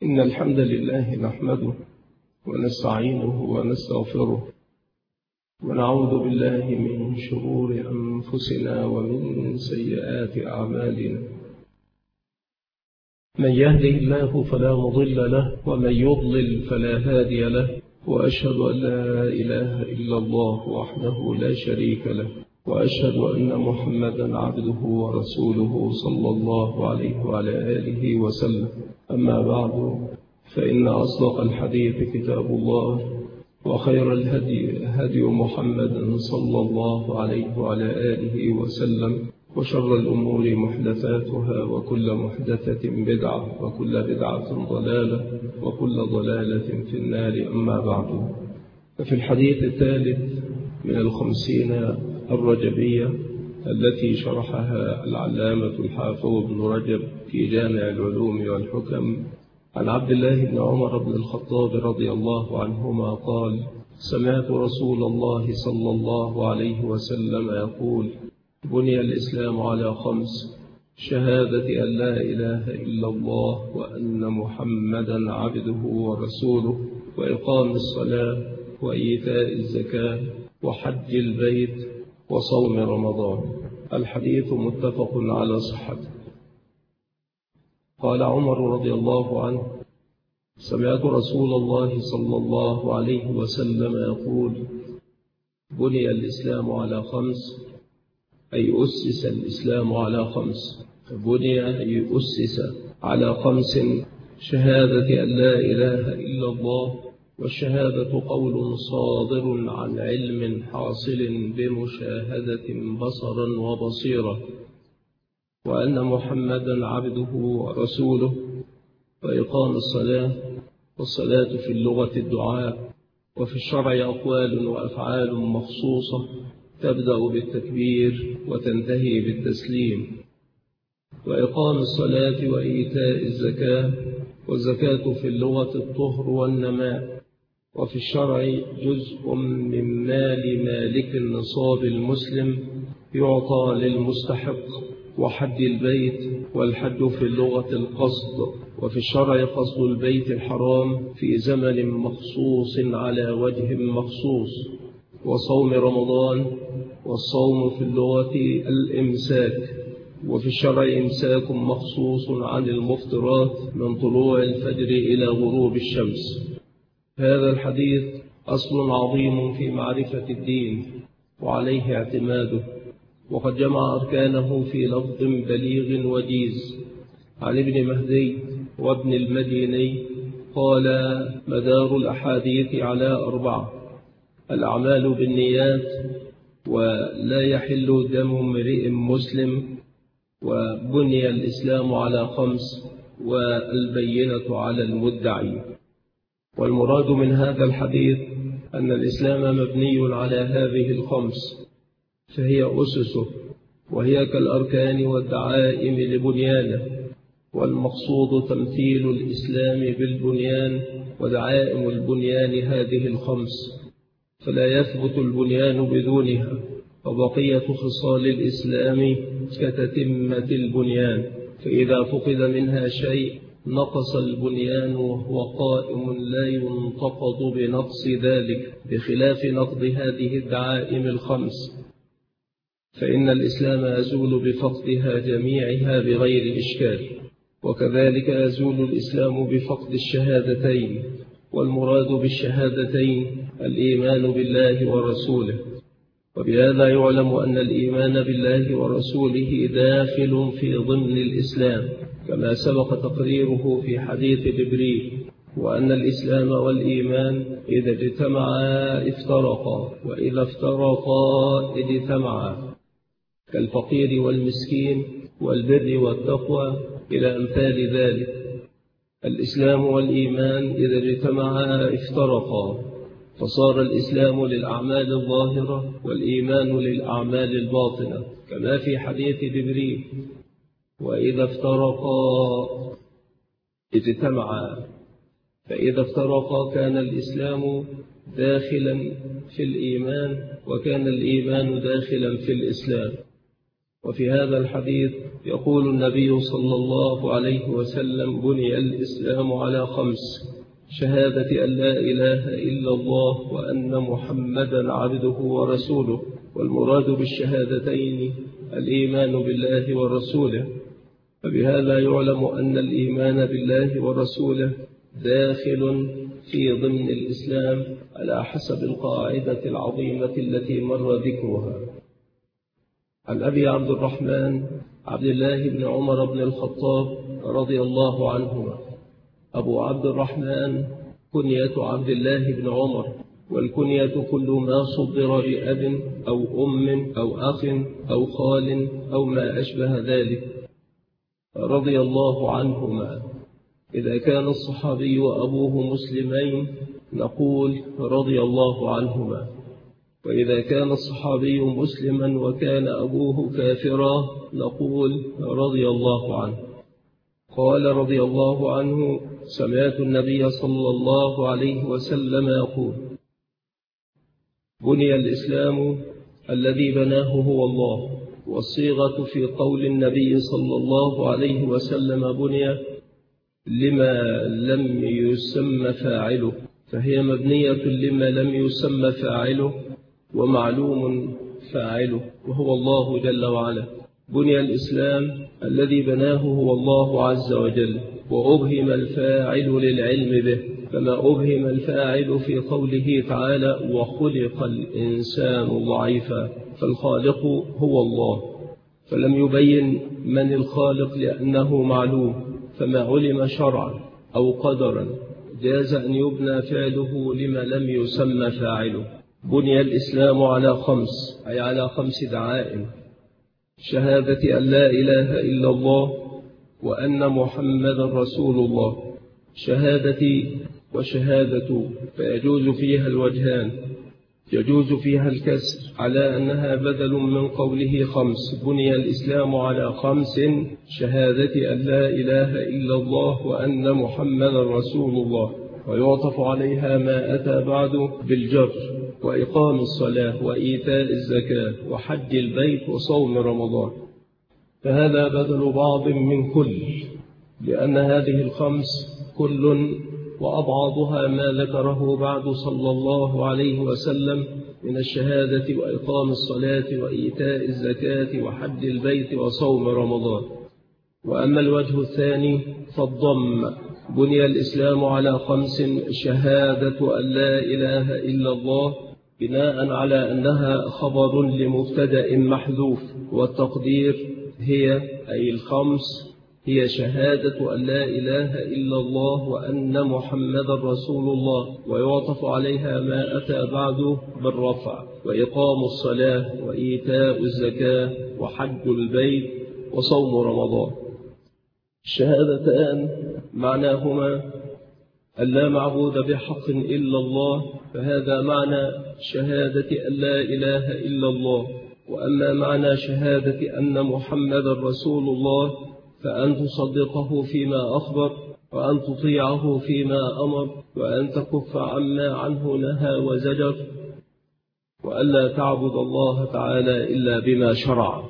إن الحمد لله نحمده ونستعينه ونستغفره ونعوذ بالله من شرور أنفسنا ومن سيئات أعمالنا. من يهده الله فلا مضل له ومن يضلل فلا هادي له، وأشهد أن لا إله إلا الله وحده لا شريك له، وأشهد أن محمدا عبده ورسوله صلى الله عليه وعلى آله وسلم. أما بعد، فإن أصدق الحديث كتاب الله، وخير الهدي هدي محمد صلى الله عليه وعلى آله وسلم، وشر الأمور محدثاتها، وكل محدثة بدعة، وكل بدعة ضلالة، وكل ضلالة في النار. أما بعد، ففي الحديث الثالث من 50 الرجبية التي شرحها العلامة الحافظ ابن رجب في جامع العلوم والحكم عن عبد الله بن عمر بن الخطاب رضي الله عنهما قال: سمعت رسول الله صلى الله عليه وسلم يقول: بني الإسلام على 5: شهادة أن لا إله إلا الله وأن محمدا عبده ورسوله، وإقام الصلاة، وإيتاء الزكاة، وحج البيت، وصوم رمضان. الحديث متفق على صحته. قال عمر رضي الله عنه: سمعت رسول الله صلى الله عليه وسلم يقول: بني الإسلام على 5، أي أسس الإسلام على 5. فبني أي أسس على 5: شهادة أن لا إله إلا الله، والشهادة قول صادر عن علم حاصل بمشاهدة بصرا وبصيرة، وأن محمدا عبده ورسوله، وإقام الصلاة، والصلاة في اللغة الدعاء، وفي الشرع أقوال وأفعال مخصوصة تبدأ بالتكبير وتنتهي بالتسليم، وإقام الصلاة وإيتاء الزكاة، والزكاة في اللغة الطهر والنماء، وفي الشرع جزء من مال مالك النصاب المسلم يعطى للمستحق، وحج البيت، والحج في اللغة القصد، وفي الشرع قصد البيت الحرام في زمن مخصوص على وجه مخصوص، وصوم رمضان، والصوم في اللغة الإمساك، وفي الشرع إمساك مخصوص عن المفطرات من طلوع الفجر إلى غروب الشمس. هذا الحديث أصل عظيم في معرفة الدين وعليه اعتماده، وقد جمع أركانه في لفظ بليغ وجيز عن ابن مهدي وابن المديني قال: مدار الأحاديث على 4: الأعمال بالنيات، ولا يحل دم امرئ مسلم، وبني الإسلام على 5، والبينة على المدعي. والمراد من هذا الحديث أن الإسلام مبني على هذه 5، فهي أسسه، وهي كالأركان والدعائم لبنيانه، والمقصود تمثيل الإسلام بالبنيان ودعائم البنيان هذه 5، فلا يثبت البنيان بدونها، وبقية خصال الإسلام كتتمة البنيان، فإذا فقد منها شيء نقص البنيان وهو قائم لا ينتقض بنقص ذلك، بخلاف نقض هذه الدعائم 5، فإن الإسلام يزول بفقدها جميعها بغير إشكال، وكذلك يزول الإسلام بفقد الشهادتين. والمراد بالشهادتين الإيمان بالله ورسوله، وبهذا يعلم أن الإيمان بالله ورسوله داخل في ضمن الإسلام، كما سبق تقريره في حديث جبريل: وأن الإسلام والإيمان إذا اجتمعا افترقا، وإذا افترقا اجتمعا، كالفقير والمسكين والبر والتقوى إلى أمثال ذلك. الإسلام والإيمان إذا اجتمعا افترقا، فصار الإسلام للأعمال الظاهرة والإيمان للأعمال الباطنة، كما في حديث جبريل: وإذا افترقا اجتمعا. فإذا افترقا كان الإسلام داخلا في الإيمان، وكان الإيمان داخلا في الإسلام. وفي هذا الحديث يقول النبي صلى الله عليه وسلم: بني الإسلام على 5: شهادة أن لا إله إلا الله وأن محمدا عبده ورسوله. والمراد بالشهادتين الإيمان بالله ورسوله، فبهذا يعلم أن الإيمان بالله ورسوله داخل في ضمن الإسلام على حسب القاعدة العظيمة التي مر ذكرها. عن أبي عبد الرحمن عبد الله بن عمر بن الخطاب رضي الله عنهما. أبو عبد الرحمن كنية عبد الله بن عمر، والكنية كل ما صدر بأب أو أم أو أخ أو خال أو ما أشبه ذلك، رضي الله عنهما. إذا كان الصحابي وأبوه مسلمين نقول رضي الله عنهما، وإذا كان الصحابي مسلما وكان أبوه كافرا نقول رضي الله عنه. قال رضي الله عنه: سمعت النبي صلى الله عليه وسلم يقول: بني الإسلام الذي بناه هو الله. والصيغة في قول النبي صلى الله عليه وسلم بني لما لم يسمى فاعله، فهي مبنية لما لم يسمى فاعله ومعلوم فاعله وهو الله جل وعلا. بني الإسلام الذي بناه هو الله عز وجل، وأبهم الفاعل للعلم به، كما أبهم الفاعل في قوله تعالى: وخلق الإنسان ضعيفا، فالخالق هو الله، فلم يبين من الخالق لأنه معلوم، فما علم شرعا أو قدرا جاز أن يبنى فعله لما لم يسمى فاعله. بني الإسلام على 5، أي على 5 دعائم: شهادة أن لا إله إلا الله وأن محمدا رسول الله. شهادتي وشهادة فيجوز فيها الوجهان، يجوز فيها الكسر على أنها بدل من قوله 5. بني الإسلام على 5: شهادة أن لا إله إلا الله وأن محمدا رسول الله، ويعطف عليها ما أتى بعد بالجر: وإقام الصلاة وإيتاء الزكاة وحج البيت وصوم رمضان. فهذا بدل بعض من كل، لأن هذه 5 كل وأبعضها ما ذكره بعد صلى الله عليه وسلم من الشهادة وإقام الصلاة وإيتاء الزكاة وحج البيت وصوم رمضان. وأما الوجه الثاني فالضم: بني الإسلام على 5: شهادة أن لا إله إلا الله، بناء على أنها خبر لمبتدأ محذوف، والتقدير هي أي 5 هي شهادة أن لا إله إلا الله وأن محمدا رسول الله، ويعطف عليها ما أتى بعده بالرفع: وإقام الصلاة وإيتاء الزكاة وحج البيت وصوم رمضان. الشهادتان معناهما أن لا معبود بحق إلا الله، فهذا معنى شهادة أن لا إله إلا الله. وأما معنى شهادة أن محمدا رسول الله فأن تصدقه فيما أخبر، وأن تطيعه فيما أمر، وأن تكف عما عنه نهى وزجر، وألا تعبد الله تعالى إلا بما شرع.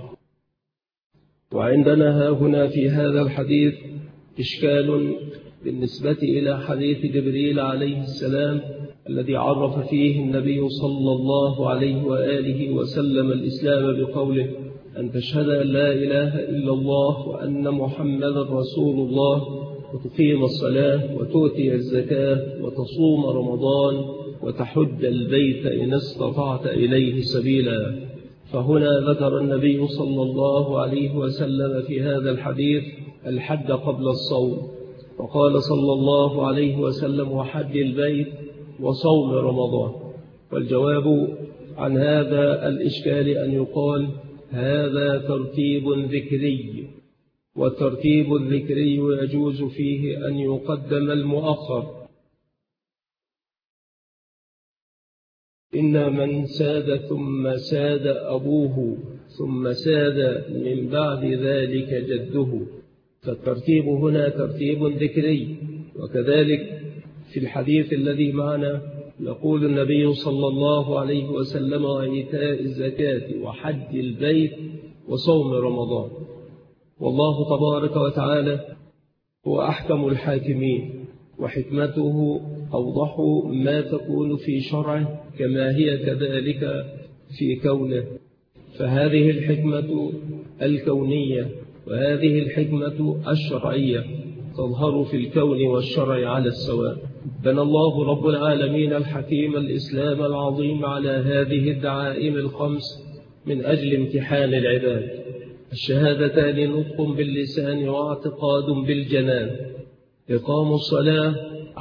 وعندنا هنا في هذا الحديث إشكال بالنسبة إلى حديث جبريل عليه السلام الذي عرف فيه النبي صلى الله عليه وآله وسلم الإسلام بقوله: أن تشهد أن لا إله إلا الله وأن محمدا رسول الله، وتقيم الصلاة وتؤتي الزكاة وتصوم رمضان وتحج البيت إن استطعت إليه سبيلا. فهنا ذكر النبي صلى الله عليه وسلم في هذا الحديث الحج قبل الصوم، وقال صلى الله عليه وسلم: وحج البيت وصوم رمضان. والجواب عن هذا الإشكال أن يقال: هذا ترتيب ذكري، والترتيب الذكري يجوز فيه أن يقدم المؤخر. إن من ساد ثم ساد أبوه ثم ساد من بعد ذلك جده، فالترتيب هنا ترتيب ذكري. وكذلك في الحديث الذي معنا يقول النبي صلى الله عليه وسلم: وإيتاء الزكاة وحج البيت، وصوم رمضان. والله تبارك وتعالى هو أحكم الحاكمين، وحكمته أوضح ما تكون في شرعه كما هي كذلك في كونه. فهذه الحكمة الكونية وهذه الحكمة الشرعية تظهر في الكون والشرع على السواء. بنى الله رب العالمين الحكيم الإسلام العظيم على هذه الدعائم الخمس من أجل امتحان العباد. الشهادتان نطق باللسان واعتقاد بالجنان. إقام الصلاة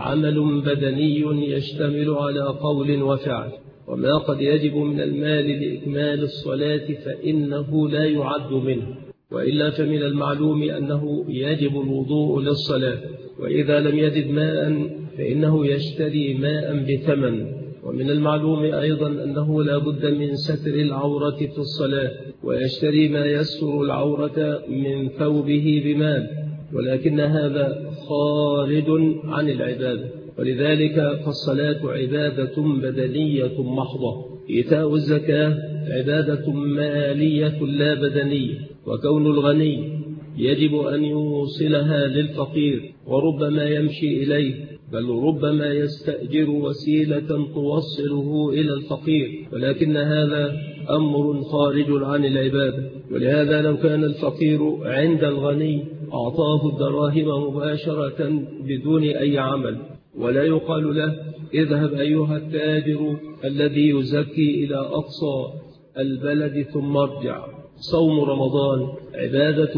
عمل بدني يشتمل على قول وفعل، وما قد يجب من المال لإكمال الصلاة فإنه لا يعد منه، وإلا فمن المعلوم أنه يجب الوضوء للصلاة، وإذا لم يجد ماء فإنه يشتري ماء بثمن. ومن المعلوم أيضا أنه لا بد من ستر العورة في الصلاة، ويشتري ما يستر العورة من ثوبه بمال، ولكن هذا خارج عن العبادة. ولذلك فالصلاة عبادة بدنية محضة. إيتاء الزكاة عبادة مالية لا بدنية. وكون الغني يجب أن يوصلها للفقير، وربما يمشي إليه، بل ربما يستأجر وسيلة توصله إلى الفقير، ولكن هذا أمر خارج عن العبادة. ولهذا لو كان الفقير عند الغني أعطاه الدراهم مباشرة بدون أي عمل، ولا يقال له اذهب أيها التاجر الذي يزكي إلى أقصى البلد ثم ارجع. صوم رمضان عبادة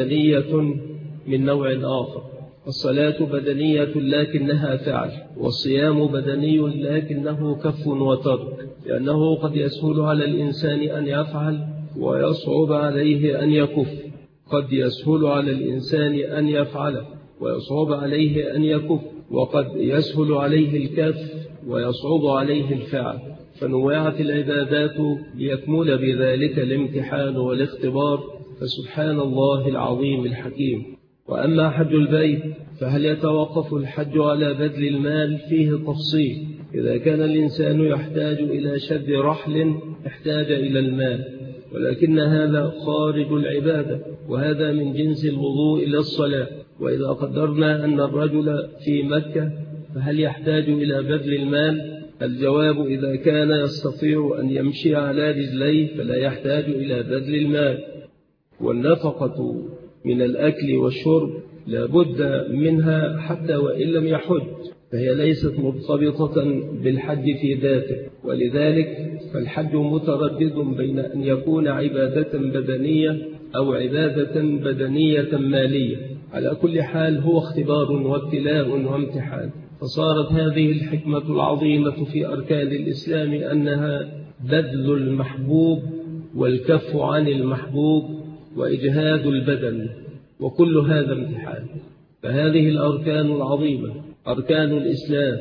بدنية من نوع آخر. الصلاة بدنية لكنها فعل، والصيام بدني لكنه كف وترك، لأنه قد يسهل على الإنسان أن يفعل ويصعب عليه أن يكف. قد يسهل على الإنسان أن يفعل ويصعب عليه أن يكف، وقد يسهل عليه الكف ويصعب عليه الفعل. فنوعت العبادات ليكمل بذلك الامتحان والاختبار، فسبحان الله العظيم الحكيم. وأما حج البيت فهل يتوقف الحج على بذل المال؟ فيه تفصيل. إذا كان الإنسان يحتاج إلى شد رحل احتاج إلى المال، ولكن هذا خارج العبادة، وهذا من جنس الوضوء إلى الصلاة. وإذا قدرنا أن الرجل في مكة فهل يحتاج إلى بذل المال؟ الجواب إذا كان يستطيع أن يمشي على رجليه فلا يحتاج إلى بذل المال. والنفقة من الأكل والشرب لا بد منها حتى وإن لم يحج، فهي ليست مرتبطة بالحج في ذاته. ولذلك فالحج متردد بين أن يكون عبادة بدنية أو عبادة بدنية مالية. على كل حال هو اختبار وابتلاء وامتحان. فصارت هذه الحكمة العظيمة في أركان الإسلام أنها بذل المحبوب والكف عن المحبوب وإجهاد البدن، وكل هذا امتحان. فهذه الأركان العظيمة أركان الإسلام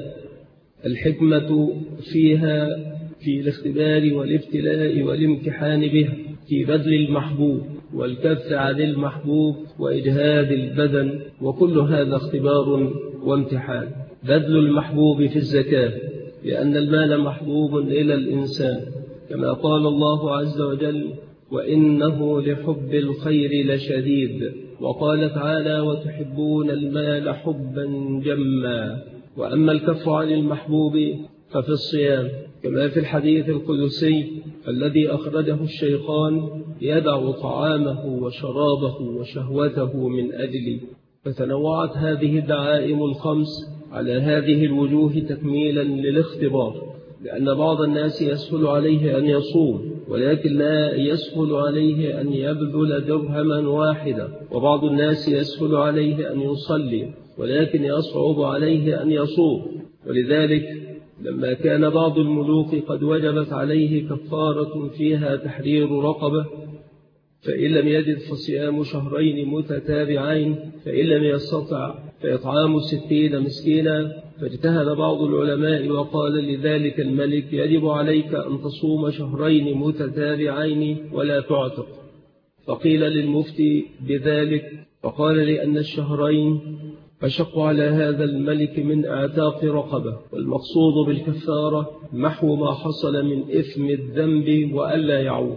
الحكمة فيها في الاختبار والابتلاء والامتحان بها، في بذل المحبوب والكف عن المحبوب وإجهاد البدن، وكل هذا اختبار وامتحان. بذل المحبوب في الزكاة، لأن المال محبوب إلى الإنسان، كما قال الله عز وجل وإنه لحب الخير لشديد. وقال تعالى وتحبون المال حبا جما. وأما الكف عن المحبوب ففي الصيام، كما في الحديث القدسي الذي أخرجه الشيخان يدع طعامه وشرابه وشهوته من أجلي. فتنوعت هذه الدعائم الخمس على هذه الوجوه تكميلا للاختبار، لأن بعض الناس يسهل عليه أن يصوم ولكن لا يسهل عليه أن يبذل درهما واحدا، وبعض الناس يسهل عليه أن يصلي ولكن يصعب عليه أن يصوم. ولذلك لما كان بعض الملوك قد وجبت عليه كفارة فيها تحرير رقبة، فإن لم يجد فصيام شهرين متتابعين، فإن لم يستطع فإطعام 60 مسكينا. فاجتهد بعض العلماء وقال لذلك الملك يجب عليك أن تصوم شهرين متتابعين ولا تعتق. فقيل للمفتي بذلك، فقال لأن الشهرين أشق على هذا الملك من اعتاق رقبة، والمقصود بالكفارة محو ما حصل من إثم الذنب وألا يعود.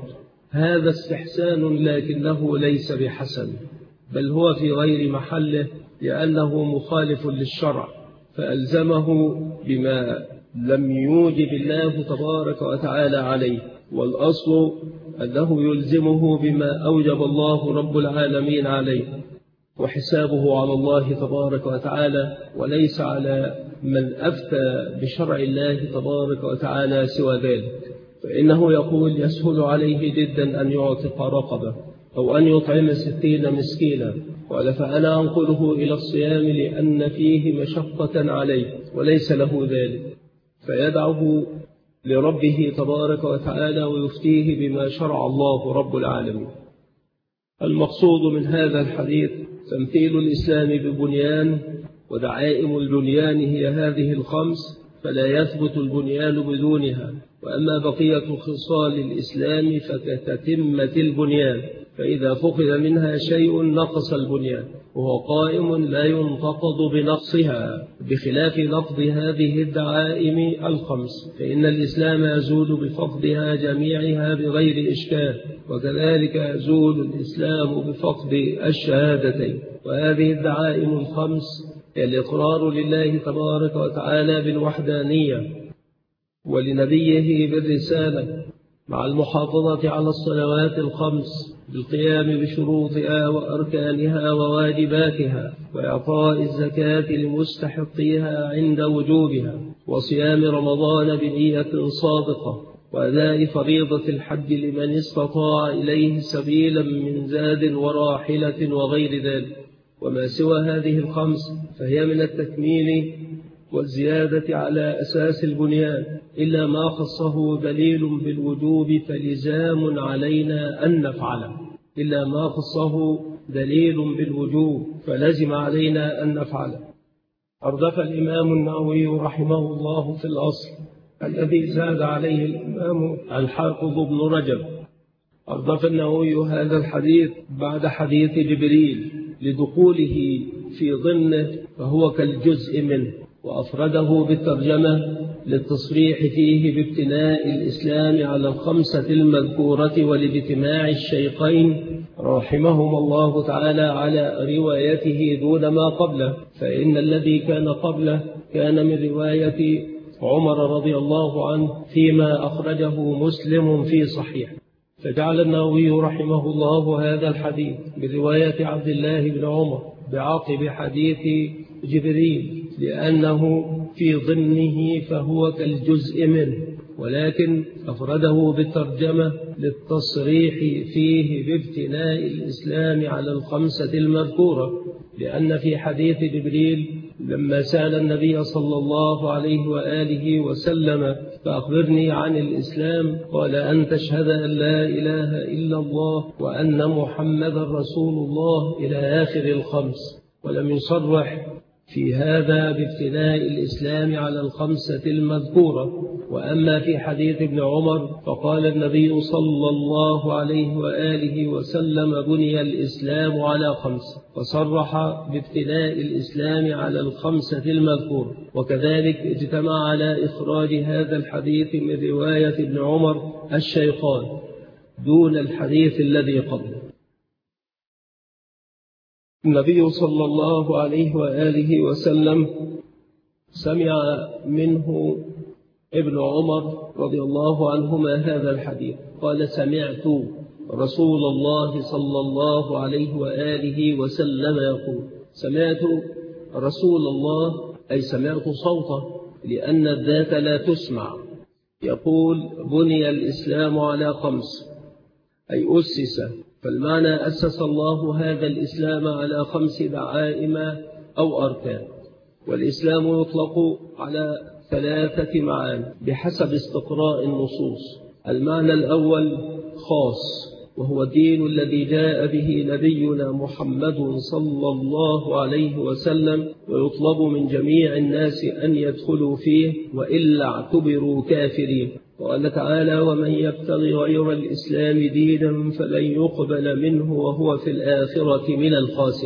هذا استحسان لكنه ليس بحسن، بل هو في غير محله، لأنه مخالف للشرع، فألزمه بما لم يوجب الله تبارك وتعالى عليه. والأصل أنه يلزمه بما أوجب الله رب العالمين عليه، وحسابه على الله تبارك وتعالى، وليس على من أفتى بشرع الله تبارك وتعالى سوى ذلك. فإنه يقول: يسهل عليه جدا أن يعتق رقبة أو أن يطعم 60 مسكينا، قال: فأنا أنقله إلى الصيام لأن فيه مشقة عليه وليس له ذلك، فيدعه لربه تبارك وتعالى ويفتيه بما شرع الله رب العالمين. المقصود من هذا الحديث تمثيل الإسلام ببنيان، ودعائم البنيان هي هذه الخمس، فلا يثبت البنيان بدونها. وأما بقية خصال الإسلام فكتتمة البنيان، فإذا فقد منها شيء نقص البنيان، وهو قائم لا ينتقض بنقصها، بخلاف نقض هذه الدعائم الخمس، فإن الإسلام يزول بفقدها جميعها بغير إشكال، وكذلك يزول الإسلام بفقد الشهادتين. وهذه الدعائم الخمس هي الإقرار لله تبارك وتعالى بالوحدانية ولنبيه بالرسالة، مع المحافظة على الصلوات الخمس بالقيام بشروطها وأركانها وواجباتها، وإعطاء الزكاة لمستحقيها عند وجوبها، وصيام رمضان بنية صادقة، وأداء فريضة الحج لمن استطاع إليه سبيلا من زاد وراحلة وغير ذلك. وما سوى هذه الخمس فهي من التكميل والزيادة على أساس البنيان، إلا ما خصه دليل بالوجوب فلزام علينا أن نفعله، إلا ما خصه دليل بالوجوب فلزم علينا أن نفعله. أردف الإمام النووي رحمه الله في الأصل الذي زاد عليه الإمام الحافظ ابن رجب. أردف النووي هذا الحديث بعد حديث جبريل لدخوله في ضمنه، فهو كالجزء منه، وأفرده بالترجمة للتصريح فيه بابتناء الإسلام على الخمسة المذكورة ولاجتماع الشيخين رحمهما الله تعالى على روايته دون ما قبله، فإن الذي كان قبله كان من رواية عمر رضي الله عنه فيما أخرجه مسلم في صحيح. فجعل النووي رحمه الله هذا الحديث برواية عبد الله بن عمر بعقب حديث جبريل، لأنه في ضمنه فهو كالجزء منه، ولكن أفرده بالترجمة للتصريح فيه بابتناء الإسلام على الخمسة المذكورة، لأن في حديث جبريل لما سأل النبي صلى الله عليه وآله وسلم: فأخبرني عن الإسلام، قال: أن تشهد أن لا إله إلا الله وأن محمد رسول الله إلى آخر الخمس، ولم يصرح في هذا بابتناء الإسلام على الخمسة المذكورة. وأما في حديث ابن عمر فقال النبي صلى الله عليه وآله وسلم: بني الإسلام على خمس، فصرح بابتناء الإسلام على الخمسة المذكورة. وكذلك اجتمع على إخراج هذا الحديث من رواية ابن عمر الشيخان دون الحديث الذي قبله. النبي صلى الله عليه وآله وسلم سمع منه ابن عمر رضي الله عنهما هذا الحديث، قال: سمعت رسول الله صلى الله عليه وآله وسلم يقول. سمعت رسول الله أي سمعت صوته، لأن الذات لا تسمع. يقول: بني الإسلام على خمس، أي أسس، فالمعنى أسس الله هذا الإسلام على 5 دعائم أو أركان. والإسلام يطلق على 3 معاني بحسب استقراء النصوص. المعنى الأول خاص، وهو الدين الذي جاء به نبينا محمد صلى الله عليه وسلم، ويطلب من جميع الناس أن يدخلوا فيه وإلا اعتبروا كافرين. وقال تعالى: ومن يبتغي غير الإسلام دينا فلن يقبل منه وهو في الآخرة من الخاسرين.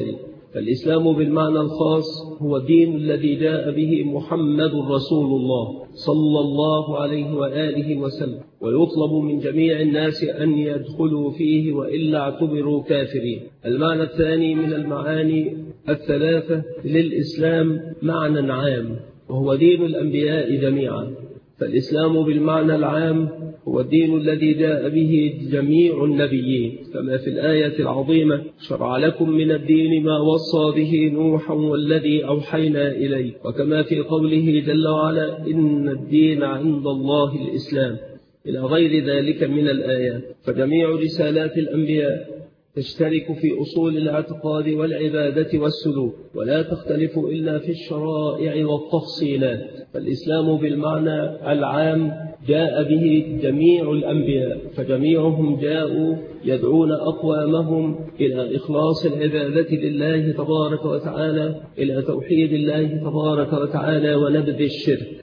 فالإسلام بالمعنى الخاص هو الدين الذي جاء به محمد رسول الله صلى الله عليه وآله وسلم، ويطلب من جميع الناس أن يدخلوا فيه وإلا اعتبروا كافرين. المعنى الثاني من المعاني الثلاثة للإسلام معنى عام، وهو دين الأنبياء جميعا. فالإسلام بالمعنى العام هو الدين الذي جاء به جميع النبيين، كما في الآية العظيمة: شرع لكم من الدين ما وصى به نوحا والذي أوحينا إليه، وكما في قوله جل وعلا: إن الدين عند الله الإسلام، إلى غير ذلك من الآيات. فجميع رسالات الأنبياء تشترك في أصول الاعتقاد والعبادة والسلوك، ولا تختلف إلا في الشرائع والتفصيلات. فالإسلام بالمعنى العام جاء به جميع الأنبياء، فجميعهم جاءوا يدعون أقوامهم إلى إخلاص العبادة لله تبارك وتعالى، إلى توحيد الله تبارك وتعالى ونبذ الشرك.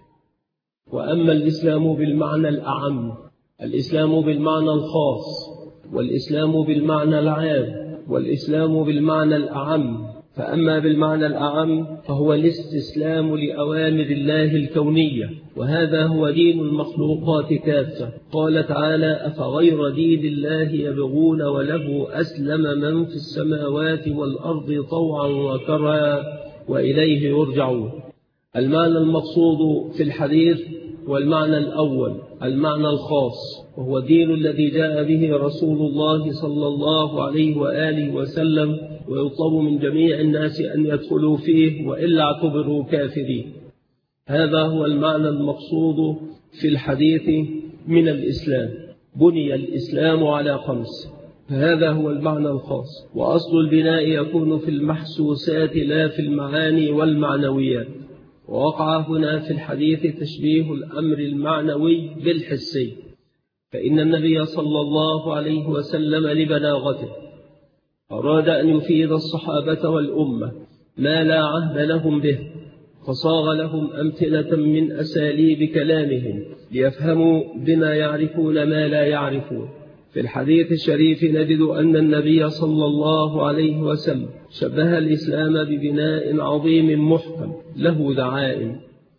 وأما الإسلام بالمعنى الأعم، الإسلام بالمعنى الخاص، والإسلام بالمعنى العام، والإسلام بالمعنى الأعم. فأما بالمعنى الأعم فهو الاستسلام لأوامر الله الكونية، وهذا هو دين المخلوقات كافة. قال تعالى: أفغير دين الله يبغون وله أسلم من في السماوات والأرض طوعا وكرها وإليه يرجعون. المعنى المقصود في الحديث والمعنى الأول المعنى الخاص، وهو الدين الذي جاء به رسول الله صلى الله عليه وآله وسلم، ويطلب من جميع الناس أن يدخلوا فيه وإلا اعتبروا كافرين. هذا هو المعنى المقصود في الحديث من الإسلام. بني الإسلام على 5، فهذا هو المعنى الخاص. وأصل البناء يكون في المحسوسات لا في المعاني والمعنويات. ووقع هنا في الحديث تشبيه الأمر المعنوي بالحسي، فإن النبي صلى الله عليه وسلم لبلاغته أراد أن يفيد الصحابة والأمة ما لا عهد لهم به، فصاغ لهم أمثلة من أساليب كلامهم ليفهموا بما يعرفون ما لا يعرفون. في الحديث الشريف نجد أن النبي صلى الله عليه وسلم شبه الإسلام ببناء عظيم محكم له دعائم،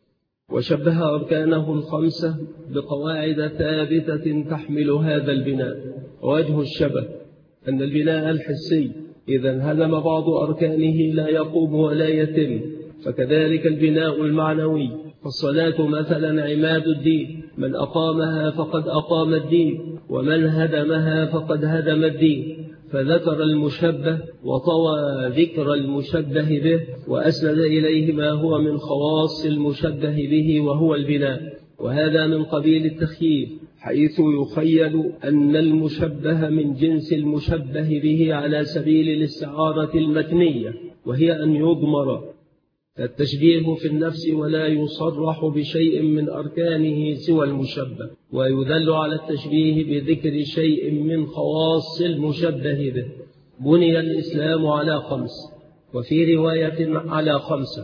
وشبه أركانه 5 بقواعد ثابتة تحمل هذا البناء. ووجه الشبه أن البناء الحسي إذا انهدم بعض أركانه لا يقوم ولا يتم، فكذلك البناء المعنوي. فالصلاة مثلا عماد الدين، من أقامها فقد أقام الدين، ومن هدمها فقد هدم الدين. فذكر المشبه وطوى ذكر المشبه به، وأسند إليه ما هو من خواص المشبه به وهو البناء. وهذا من قبيل التخييل، حيث يخيل أن المشبه من جنس المشبه به على سبيل الاستعارة المتنية، وهي أن يضمر التشبيه في النفس ولا يصرح بشيء من أركانه سوى المشبه، ويدل على التشبيه بذكر شيء من خواص المشبه به. بني الإسلام على 5، وفي رواية على 5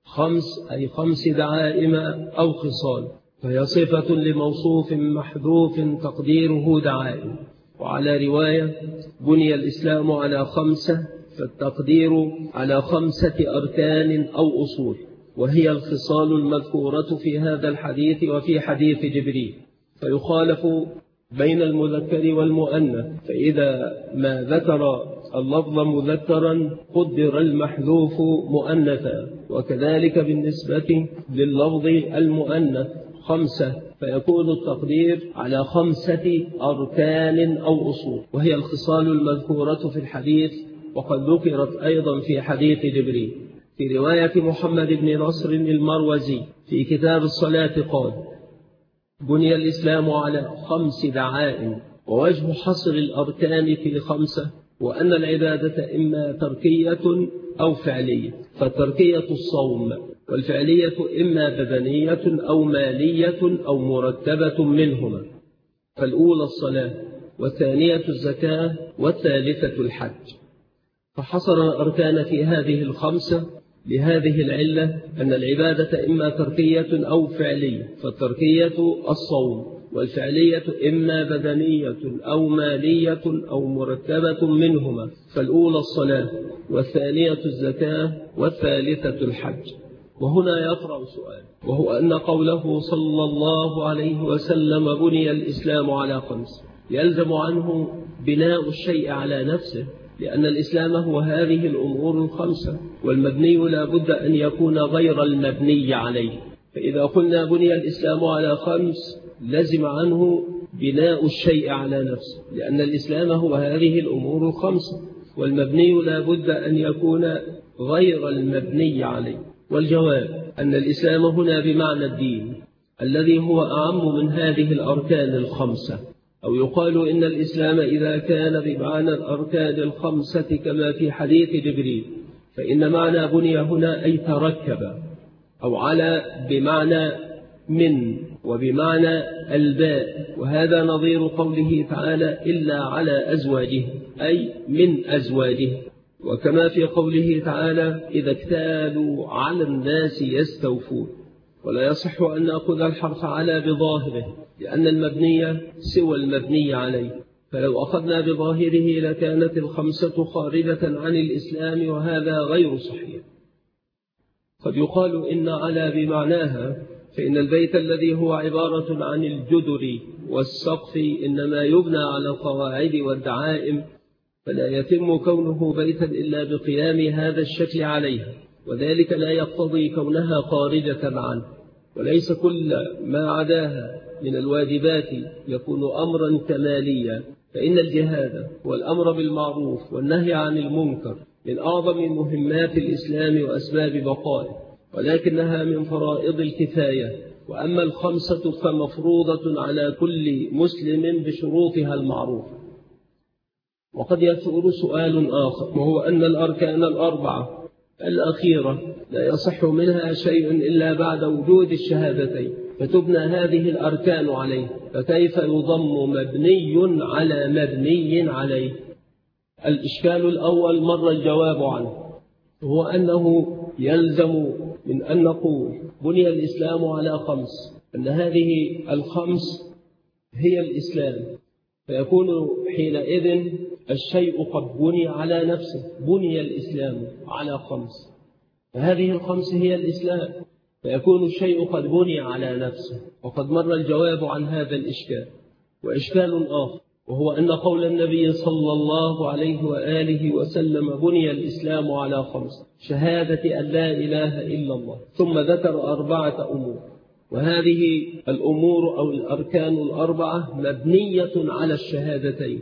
أي 5 دعائم أو خصال، فهي صفة لموصوف محذوف تقديره دعائم. وعلى رواية بني الإسلام على 5، فالتقدير على 5 أركان أو أصول، وهي الخصال المذكورة في هذا الحديث وفي حديث جبريل. فيخالف بين المذكر والمؤنث، فإذا ما ذكر اللفظ مذكرا قدر المحذوف مؤنثا، وكذلك بالنسبة لللفظ المؤنث 5، فيكون التقدير على 5 أركان أو أصول، وهي الخصال المذكورة في الحديث، وقد ذكرت أيضا في حديث جبريل. في رواية محمد بن نصر المروزي في كتاب الصلاة قال: بني الإسلام على 5 دعائم. ووجه حصر الأركان في 5 وأن العبادة إما تركية أو فعلية، فالتركية الصوم، والفعلية إما بدنية أو مالية أو مرتبة منهما، فالأولى الصلاة، والثانية الزكاة، والثالثة الحج. فحصر الأركان في هذه 5 لهذه العلة، أن العبادة إما تركية أو فعلية، فالتركية الصوم، والفعلية إما بدنية أو مالية أو مركبة منهما، فالأولى الصلاة، والثانية الزكاة، والثالثة الحج. وهنا يطرأ سؤال، وهو أن قوله صلى الله عليه وسلم بني الإسلام على 5 يلزم عنه بناء الشيء على نفسه، لأن الإسلام هو هذه الأمور 5، والمبني لا بد أن يكون غير المبني عليه. فإذا قلنا بني الإسلام على 5 لزم عنه بناء الشيء على نفسه، لأن الإسلام هو هذه الأمور 5، والمبني لا بد أن يكون غير المبني عليه. والجواب أن الإسلام هنا بمعنى الدين الذي هو أعم من هذه الأركان 5، أو يقال إن الإسلام إذا كان بمعنى الأركان 5 كما في حديث جبريل، فإن معنى بني هنا أي تركب، أو على بمعنى من، وبمعنى الباء، وهذا نظير قوله تعالى إلا على أزواجه، أي من أزواجه. وكما في قوله تعالى إذا اكتالوا على الناس يستوفون. ولا يصح أن نأخذ الحرف على بظاهره، لأن المبني سوى المبني عليه، فلو أخذنا بظاهره لكانت 5 خارجة عن الإسلام، وهذا غير صحيح. قد يقال إن على بمعناها، فإن البيت الذي هو عبارة عن الجدر والسقف إنما يبنى على القواعد والدعائم، فلا يتم كونه بيتا إلا بقيام هذا الشكل عليها، وذلك لا يقتضي كونها خارجة عنه. وليس كل ما عداها من الواجبات يكون أمرا كماليا، فإن الجهاد والأمر بالمعروف والنهي عن المنكر من أعظم مهمات الإسلام وأسباب بقائه، ولكنها من فرائض الكفاية. وأما 5 فمفروضة على كل مسلم بشروطها المعروفة. وقد يثور سؤال آخر، وهو أن الأركان 4 الأخيرة لا يصح منها شيء إلا بعد وجود الشهادتين، فتبنى هذه الأركان عليه، فكيف يضم مبني على مبني عليه؟ الإشكال الأول مر الجواب عنه، هو أنه يلزم من أن نقول بني الإسلام على 5، أن هذه 5 هي الإسلام، فيكون حينئذ الشيء قد بني على نفسه، بني الإسلام على 5، فهذه 5 هي الإسلام، فيكون الشيء قد بني على نفسه. وقد مر الجواب عن هذا الإشكال. وإشكال آخر، وهو أن قول النبي صلى الله عليه وآله وسلم بني الإسلام على 5 شهادة أن لا إله إلا الله، ثم ذكر 4 أمور، وهذه الأمور أو الأركان 4 مبنية على الشهادتين،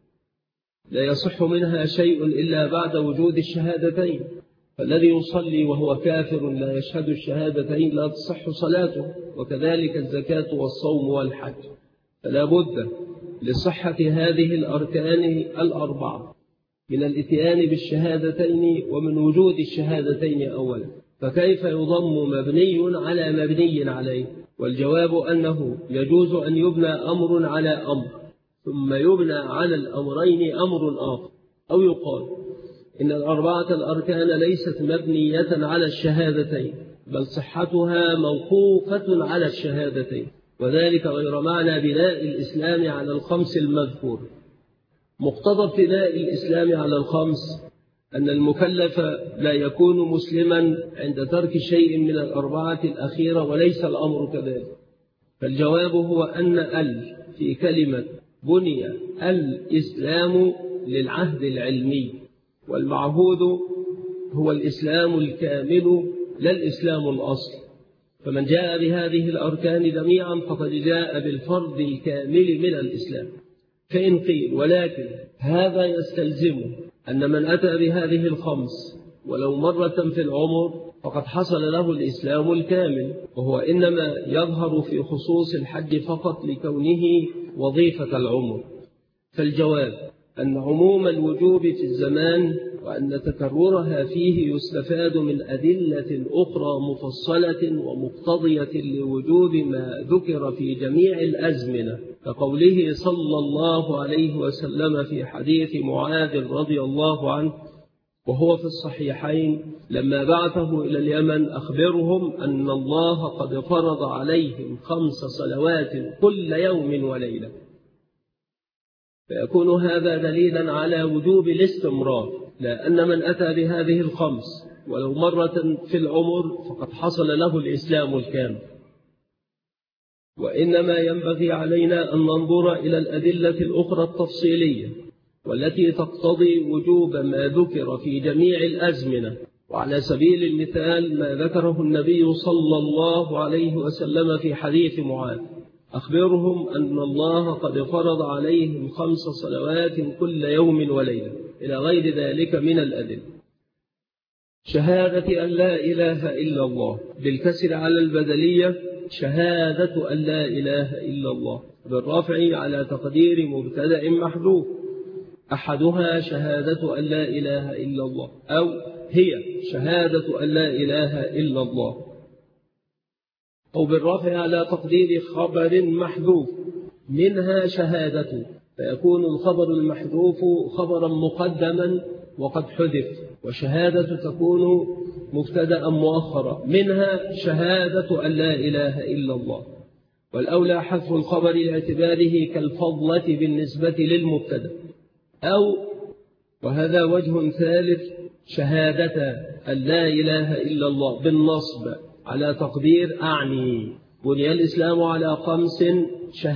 لا يصح منها شيء إلا بعد وجود الشهادتين. فالذي يصلي وهو كافر لا يشهد الشهادتين لا تصح صلاته، وكذلك الزكاة والصوم والحج. فلا بد لصحة هذه الأركان 4 من الاتيان بالشهادتين ومن وجود الشهادتين أولا، فكيف يضم مبني على مبني عليه؟ والجواب أنه يجوز أن يبنى أمر على أمر، ثم يبنى على الأمرين أمر آخر. أو يقال إن 4 الأركان ليست مبنية على الشهادتين، بل صحتها موقوفة على الشهادتين، وذلك غير معنى بناء الإسلام على 5 المذكور. مقتضى ابتداء الإسلام على 5 أن المكلف لا يكون مسلما عند ترك شيء من 4 الأخيرة، وليس الأمر كذلك. فالجواب هو أن في كلمة بني الإسلام للعهد العلمي، والمعهود هو الإسلام الكامل لا الإسلام الأصل. فمن جاء بهذه الأركان جميعا فقد جاء بالفرض الكامل من الإسلام. فإن قيل ولكن هذا يستلزم أن من أتى بهذه 5 ولو مرة في العمر فقد حصل له الإسلام الكامل، وهو إنما يظهر في خصوص الحج فقط لكونه وظيفة العمر. فالجواب أن عموم الوجوب في الزمان وأن تكررها فيه يستفاد من أدلة أخرى مفصلة ومقتضية لوجوب ما ذكر في جميع الأزمنة، كقوله صلى الله عليه وسلم في حديث معاذ رضي الله عنه وهو في الصحيحين لما بعثه إلى اليمن أخبرهم أن الله قد فرض عليهم 5 صلوات كل يوم وليلة، فيكون هذا دليلا على وجوب الاستمرار، لأن من أتى بهذه ال5 ولو مرة في العمر فقد حصل له الإسلام الكامل. وإنما ينبغي علينا أن ننظر إلى الأدلة الأخرى التفصيلية والتي تقتضي وجوب ما ذكر في جميع الأزمنة. وعلى سبيل المثال ما ذكره النبي صلى الله عليه وسلم في حديث معاذ: أخبرهم أن الله قد فرض عليهم 5 صلوات كل يوم وليلة، إلى غير ذلك من الأدلة. شهادة أن لا إله إلا الله بالكسر على البدلية شهادة أن لا إله إلا الله، بالرفع على تقدير مبتدأ محذوف، أحدها شهادة أن لا إله إلا الله، أو هي شهادة أن لا إله إلا الله، أو بالرفع على تقدير خبر محذوف منها شهادة، فيكون الخبر المحذوف خبرا مقدما وقد حذف، وشهادة تكون مبتدأ مؤخرا، منها شهادة أن لا إله إلا الله. والأولى حذف الخبر لاعتباره كالفضلة بالنسبة للمبتدأ، أو وهذا وجه ثالث شهادة أن لا إله إلا الله بالنصب على تقدير أعني. بني الإسلام على 5: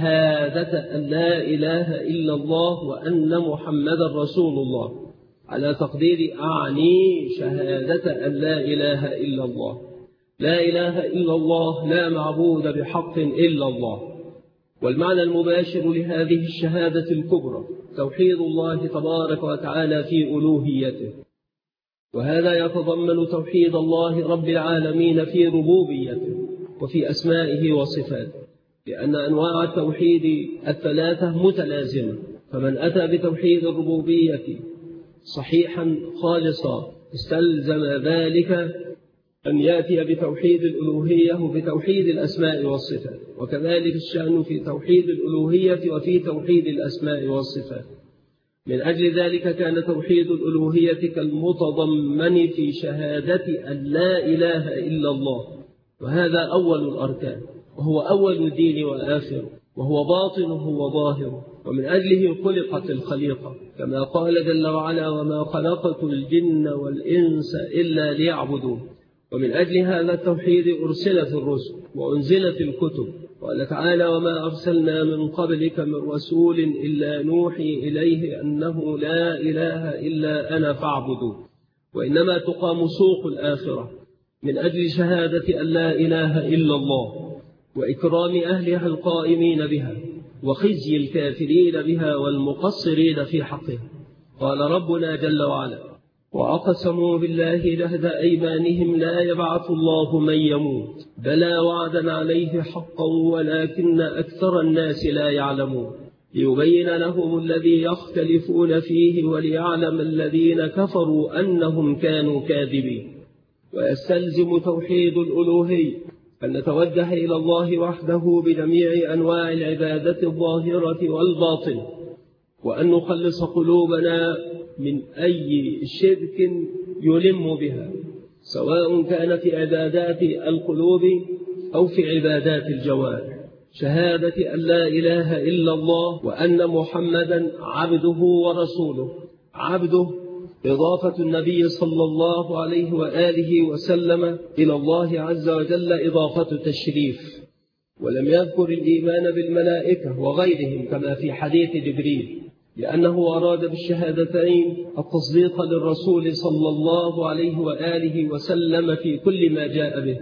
شهادة أن لا إله إلا الله وأن محمدا رسول الله، على تقدير أعني شهادة أن لا إله إلا الله. لا إله إلا الله، لا معبود بحق إلا الله. والمعنى المباشر لهذه الشهادة الكبرى توحيد الله تبارك وتعالى في ألوهيته، وهذا يتضمن توحيد الله رب العالمين في ربوبيته وفي أسمائه وصفاته، لأن أنواع التوحيد الثلاثة متلازمة، فمن أتى بتوحيد الربوبية صحيحا خالصا استلزم ذلك أن يأتي بتوحيد الألوهية وبتوحيد الأسماء والصفات، وكذلك الشأن في توحيد الألوهية وفي توحيد الأسماء والصفات. من أجل ذلك كان توحيد الألوهية كالمتضمن في شهادة أن لا إله إلا الله، وهذا أول الأركان، وهو أول الدين وآخره، وهو باطنه وظاهره، ومن أجله خلقت الخليقة، كما قال جل وعلا: وما خلقت الجن والإنس إلا ليعبدون. ومن أجل هذا التوحيد أرسلت الرسل وأنزلت الكتب، قال تعالى: وما أرسلنا من قبلك من رسول إلا نوحي إليه أنه لا إله إلا أنا فاعبدون. وإنما تقام سوق الآخرة من أجل شهادة أن لا إله إلا الله، وإكرام أهلها القائمين بها، وخزي الكافرين بها والمقصرين في حقها. قال ربنا جل وعلا: وأقسموا بالله جهد أيمانهم لا يبعث الله من يموت بلى وعدا عليه حقا ولكن أكثر الناس لا يعلمون، ليبين لهم الذي يختلفون فيه وليعلم الذين كفروا أنهم كانوا كاذبين. ويستلزم توحيد الألوهية أن نتوجه إلى الله وحده بجميع أنواع العبادة الظاهرة والباطنة، وأن نخلص قلوبنا من أي شرك يلم بها، سواء كان في عبادات القلوب أو في عبادات الجوارح. شهادة أن لا إله إلا الله وأن محمدا عبده ورسوله. عبده إضافة النبي صلى الله عليه وآله وسلم إلى الله عز وجل إضافة تشريف، ولم يذكر الإيمان بالملائكة وغيرهم كما في حديث جبريل، لأنه أراد بالشهادتين التصديق للرسول صلى الله عليه وآله وسلم في كل ما جاء به،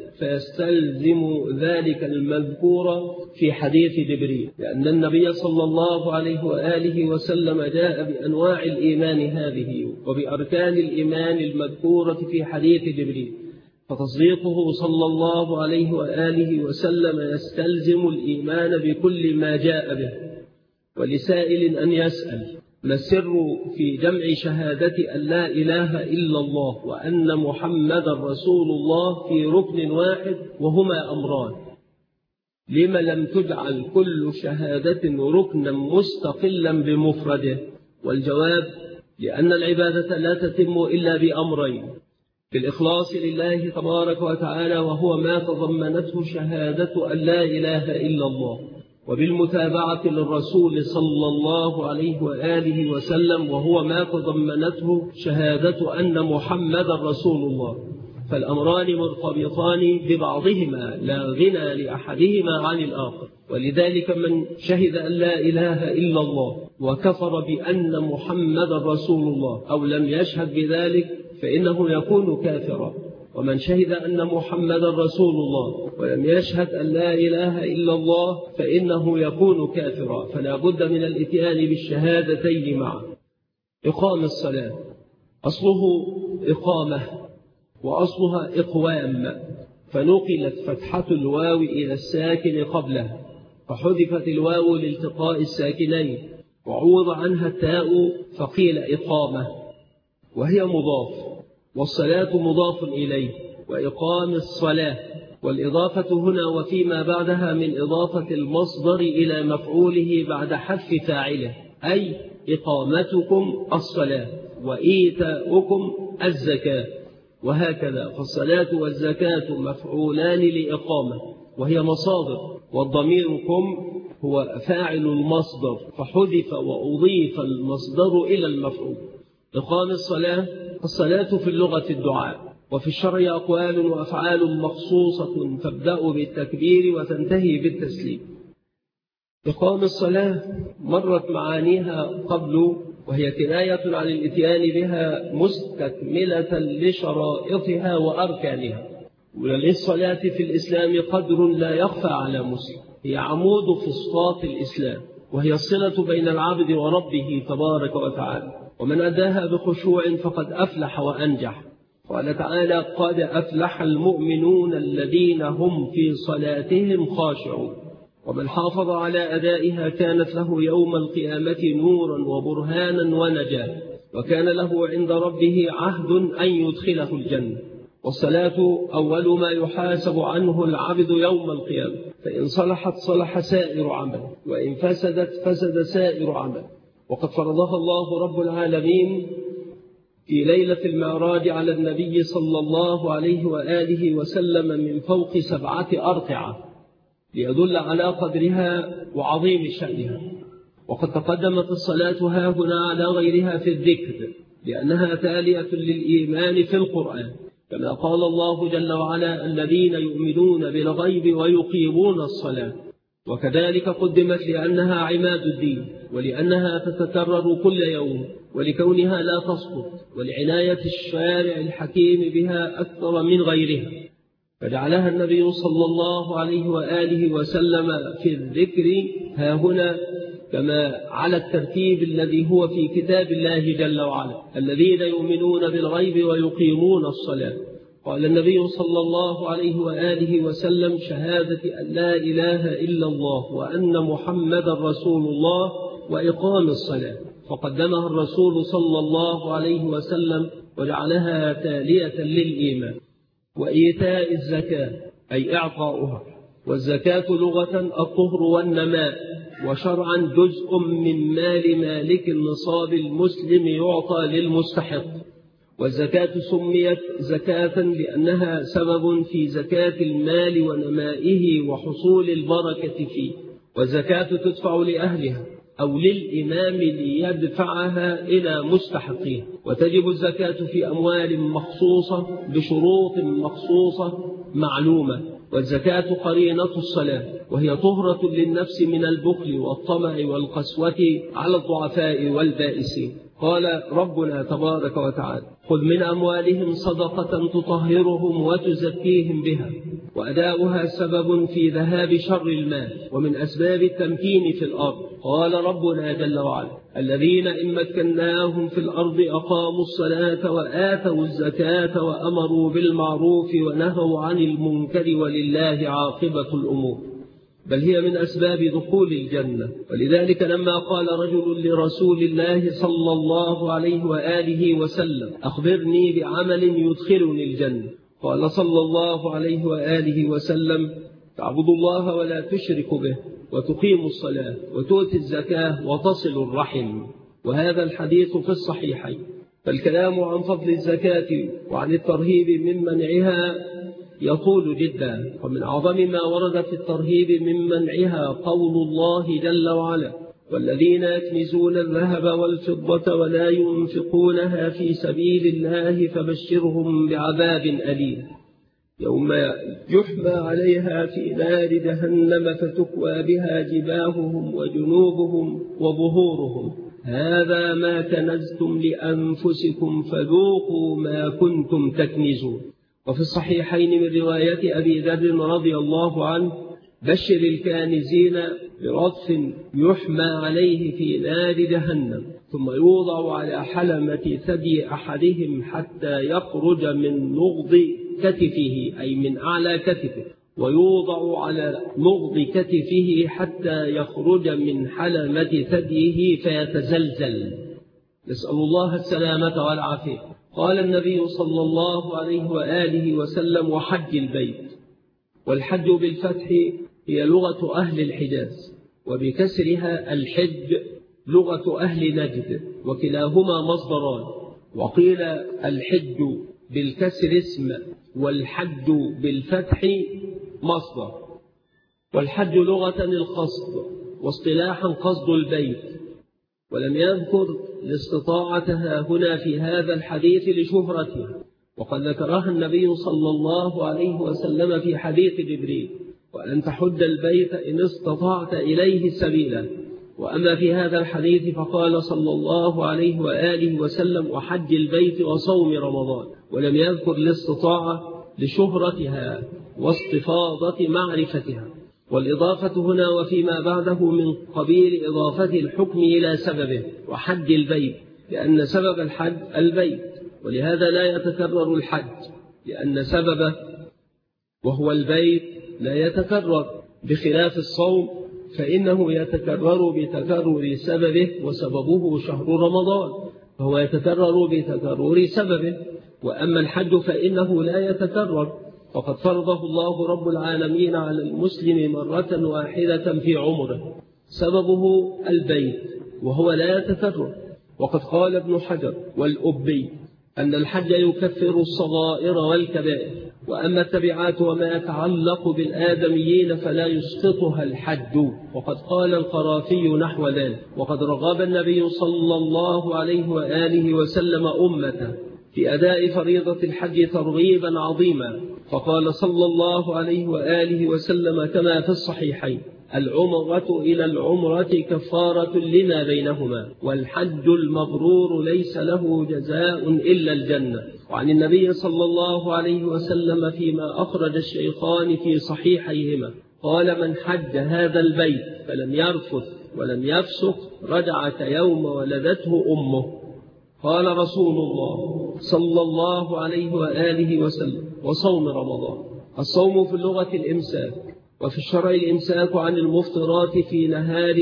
فيستلزم ذلك المذكور في حديث جبريل، لأن النبي صلى الله عليه وآله وسلم جاء بأنواع الإيمان هذه وبأركان الإيمان المذكورة في حديث جبريل، فتصديقه صلى الله عليه وآله وسلم يستلزم الإيمان بكل ما جاء به. ولسائل أن يسأل: ما السر في جمع شهادة أن لا إله إلا الله وأن محمد رسول الله في ركن واحد وهما أمران؟ لما لم تجعل كل شهادة ركنا مستقلا بمفرده؟ والجواب: لأن العبادة لا تتم إلا بأمرين: بالإخلاص لله تبارك وتعالى وهو ما تضمنته شهادة أن لا إله إلا الله، وبالمتابعة للرسول صلى الله عليه وآله وسلم وهو ما تضمنته شهادة أن محمد رسول الله. فالأمران مرتبطان ببعضهما لا غنى لأحدهما عن الآخر. ولذلك من شهد أن لا إله إلا الله وكفر بأن محمد رسول الله أو لم يشهد بذلك فإنه يكون كافرا، ومن شهد أن محمد رسول الله ولم يشهد أن لا إله إلا الله فإنه يكون كافرا. فلا بد من الإتيان بالشهادتين معا. إقام الصلاة أصله إقامة وأصلها إقوام، فنقلت فتحة الواو إلى الساكن قبلها فحذفت الواو لالتقاء الساكنين وعوض عنها التاء فقيل إقامة، وهي مضاف، والصلاة مضاف إليه، وإقام الصلاة. والإضافة هنا وفيما بعدها من إضافة المصدر إلى مفعوله بعد حذف فاعله، أي إقامتكم الصلاة وإيتاؤكم الزكاة، وهكذا. فالصلاة والزكاة مفعولان لإقامة وهي مصادر، والضميركم هو فاعل المصدر فحذف وأضيف المصدر إلى المفعول. إقام الصلاة: الصلاة في اللغة الدعاء، وفي الشرع أقوال وأفعال مخصوصة تبدأ بالتكبير وتنتهي بالتسليم. إقام الصلاة مرت معانيها قبل، وهي كناية عن الإتيان بها مستكملة لشرائطها وأركانها. وللصلاة في الإسلام قدر لا يخفى على مسلم، هي عمود فسطاط الإسلام، وهي الصلة بين العبد وربه تبارك وتعالى، ومن أداها بخشوع فقد أفلح وأنجح. قال تعالى: قد أفلح المؤمنون الذين هم في صلاتهم خاشعون. ومن حافظ على أدائها كانت له يوم القيامة نورا وبرهانا ونجاة، وكان له عند ربه عهد أن يدخله الجنة. والصلاة أول ما يحاسب عنه العبد يوم القيامة، فإن صلحت صلح سائر عمل، وإن فسدت فسد سائر عمل. وقد فرضها الله رب العالمين في ليلة المعراج على النبي صلى الله عليه وآله وسلم من فوق 7 أرقعة ليدل على قدرها وعظيم شأنها. وقد تقدمت الصلاة هاهنا على غيرها في الذكر لأنها تالية للإيمان في القرآن، كما قال الله جل وعلا: الذين يؤمنون بالغيب ويقيمون الصلاة. وكذلك قدمت لأنها عماد الدين، ولأنها تتكرر كل يوم، ولكونها لا تسقط، ولعناية الشارع الحكيم بها أكثر من غيرها، فجعلها النبي صلى الله عليه وآله وسلم في الذكر هاهنا كما على الترتيب الذي هو في كتاب الله جل وعلا: الذين يؤمنون بالغيب ويقيمون الصلاة. قال النبي صلى الله عليه وآله وسلم: شهادة أن لا إله إلا الله وأن محمد رسول الله وإقام الصلاة، فقدمها الرسول صلى الله عليه وسلم وجعلها تالية للإيمان. وإيتاء الزكاة أي إعطاؤها، والزكاة لغة الطهر والنماء، وشرعا جزء من مال مالك النصاب المسلم يعطى للمستحق. والزكاة سميت زكاة لأنها سبب في زكاة المال ونمائه وحصول البركة فيه. والزكاة تدفع لأهلها أو للإمام ليدفعها إلى مستحقيها. وتجب الزكاة في أموال مخصوصة بشروط مخصوصة معلومة. والزكاة قرينة الصلاة، وهي طهرة للنفس من البخل والطمع والقسوة على الضعفاء والبائسين. قال ربنا تبارك وتعالى: خذ من أموالهم صدقة تطهرهم وتزكيهم بها، وأداؤها سبب في ذهاب شر المال ومن أسباب التمكين في الأرض. قال ربنا جل وعلا: الذين إن مكناهم في الأرض أقاموا الصلاة وآتوا الزكاة وأمروا بالمعروف ونهوا عن المنكر ولله عاقبة الأمور. بل هي من أسباب دخول الجنة. ولذلك لما قال رجل لرسول الله صلى الله عليه وآله وسلم: أخبرني بعمل يدخلني الجنة، قال صلى الله عليه وآله وسلم: تعبد الله ولا تشرك به، وتقيم الصلاة، وتؤتي الزكاة، وتصل الرحم. وهذا الحديث في الصحيحين. فالكلام عن فضل الزكاة وعن الترهيب من منعها يطول جدا، ومن أعظم ما ورد في الترهيب من منعها قول الله جل وعلا: والذين يكنزون الذهب والفضة ولا ينفقونها في سبيل الله فبشرهم بعذاب أليم يوم يحمى عليها في نار جهنم فتكوى بها جباههم وجنوبهم وظهورهم هذا ما كنزتم لأنفسكم فذوقوا ما كنتم تكنزون. وفي الصحيحين من رواية أبي ذر رضي الله عنه: بشر الكانزين برطف يحمى عليه في نار جهنم ثم يوضع على حلمة ثدي أحدهم حتى يخرج من نغض كتفه، أي من أعلى كتفه، ويوضع على نغض كتفه حتى يخرج من حلمة ثديه فيتزلزل، نسأل الله السلامة والعافية. قال النبي صلى الله عليه وآله وسلم: وحج البيت. والحج بالفتح هي لغة أهل الحجاز، وبكسرها الحج لغة أهل نجد، وكلاهما مصدران. وقيل الحج بالكسر اسم، والحج بالفتح مصدر. والحج لغة القصد، واصطلاحا قصد البيت، ولم يذكر الاستطاعة هنا في هذا الحديث لشهرتها، وقد ذكرها النبي صلى الله عليه وسلم في حديث جبريل: وأن تحج البيت إن استطعت إليه سبيلا. وأما في هذا الحديث فقال صلى الله عليه وآله وسلم: وحج البيت وصوم رمضان، ولم يذكر الاستطاعة لشهرتها واستفاضة معرفتها. والإضافة هنا وفيما بعده من قبيل إضافة الحكم إلى سببه، وحج البيت، لأن سبب الحج البيت، ولهذا لا يتكرر الحج، لأن سببه وهو البيت لا يتكرر، بخلاف الصوم فإنه يتكرر بتكرر سببه، وسببه شهر رمضان فهو يتكرر بتكرر سببه. وأما الحج فإنه لا يتكرر، وقد فرضه الله رب العالمين على المسلم مرة واحدة في عمره، سببه البيت وهو لا يتكرر. وقد قال ابن حجر والأبي أن الحج يكفر الصغائر والكبائر، وأما التبعات وما يتعلق بالآدميين فلا يسقطها الحج. وقد قال القرافي نحو ذلك. وقد رغب النبي صلى الله عليه وآله وسلم أمته في أداء فريضة الحج ترغيبا عظيما، فقال صلى الله عليه وآله وسلم كما في الصحيحين: العمرة إلى العمرة كفارة لما بينهما، والحج المبرور ليس له جزاء إلا الجنة. وعن النبي صلى الله عليه وسلم فيما أخرج الشيخان في صحيحيهما قال: من حج هذا البيت فلم يرفث ولم يفسق رجع كيوم ولدته أمه. قال رسول الله صلى الله عليه وآله وسلم: وصوم رمضان. الصوم في اللغة الإمساك، وفي الشرع الإمساك عن المفطرات في نهار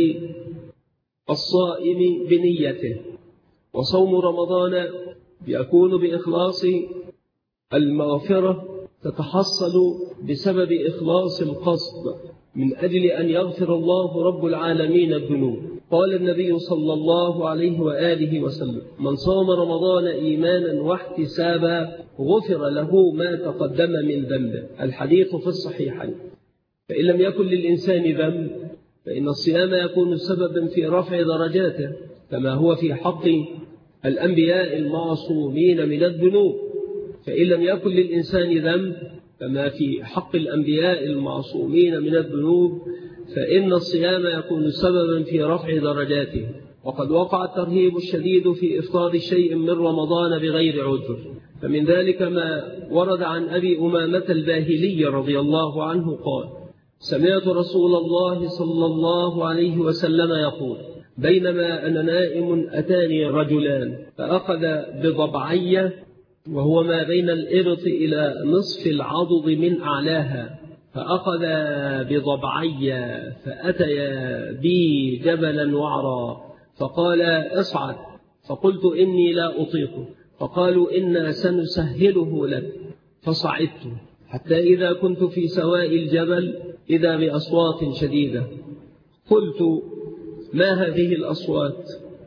الصائم بنيته. وصوم رمضان يكون بإخلاص المغفرة، تتحصل بسبب إخلاص القصد من أجل أن يغفر الله رب العالمين الذنوب. قال النبي صلى الله عليه وآله وسلم: من صام رمضان إيمانا واحتسابا غفر له ما تقدم من ذنبه. الحديث في الصحيحين. فإن لم يكن للإنسان ذنب فإن الصيام يكون سببا في رفع درجاته، كما هو في حق الأنبياء المعصومين من الذنوب. فإن لم يكن للإنسان ذنب كما في حق الأنبياء المعصومين من الذنوب فإن الصيام يكون سببا في رفع درجاته. وقد وقع الترهيب الشديد في إفطار شيء من رمضان بغير عذر، فمن ذلك ما ورد عن أبي أمامة الباهلي رضي الله عنه قال: سمعت رسول الله صلى الله عليه وسلم يقول: بينما أنا نائم أتاني رجلان فأخذ بضبعي، وهو ما بين الإبط إلى نصف العضد من أعلاها، فأخذ بضبعي فأتيا بي جبلا وعرا، فقال: اصعد. فقلت: إني لا أطيقه. فقالوا: إنا سنسهله لك. فصعدت حتى إذا كنت في سواء الجبل إذا بأصوات شديدة. قلت: ما هذه الأصوات؟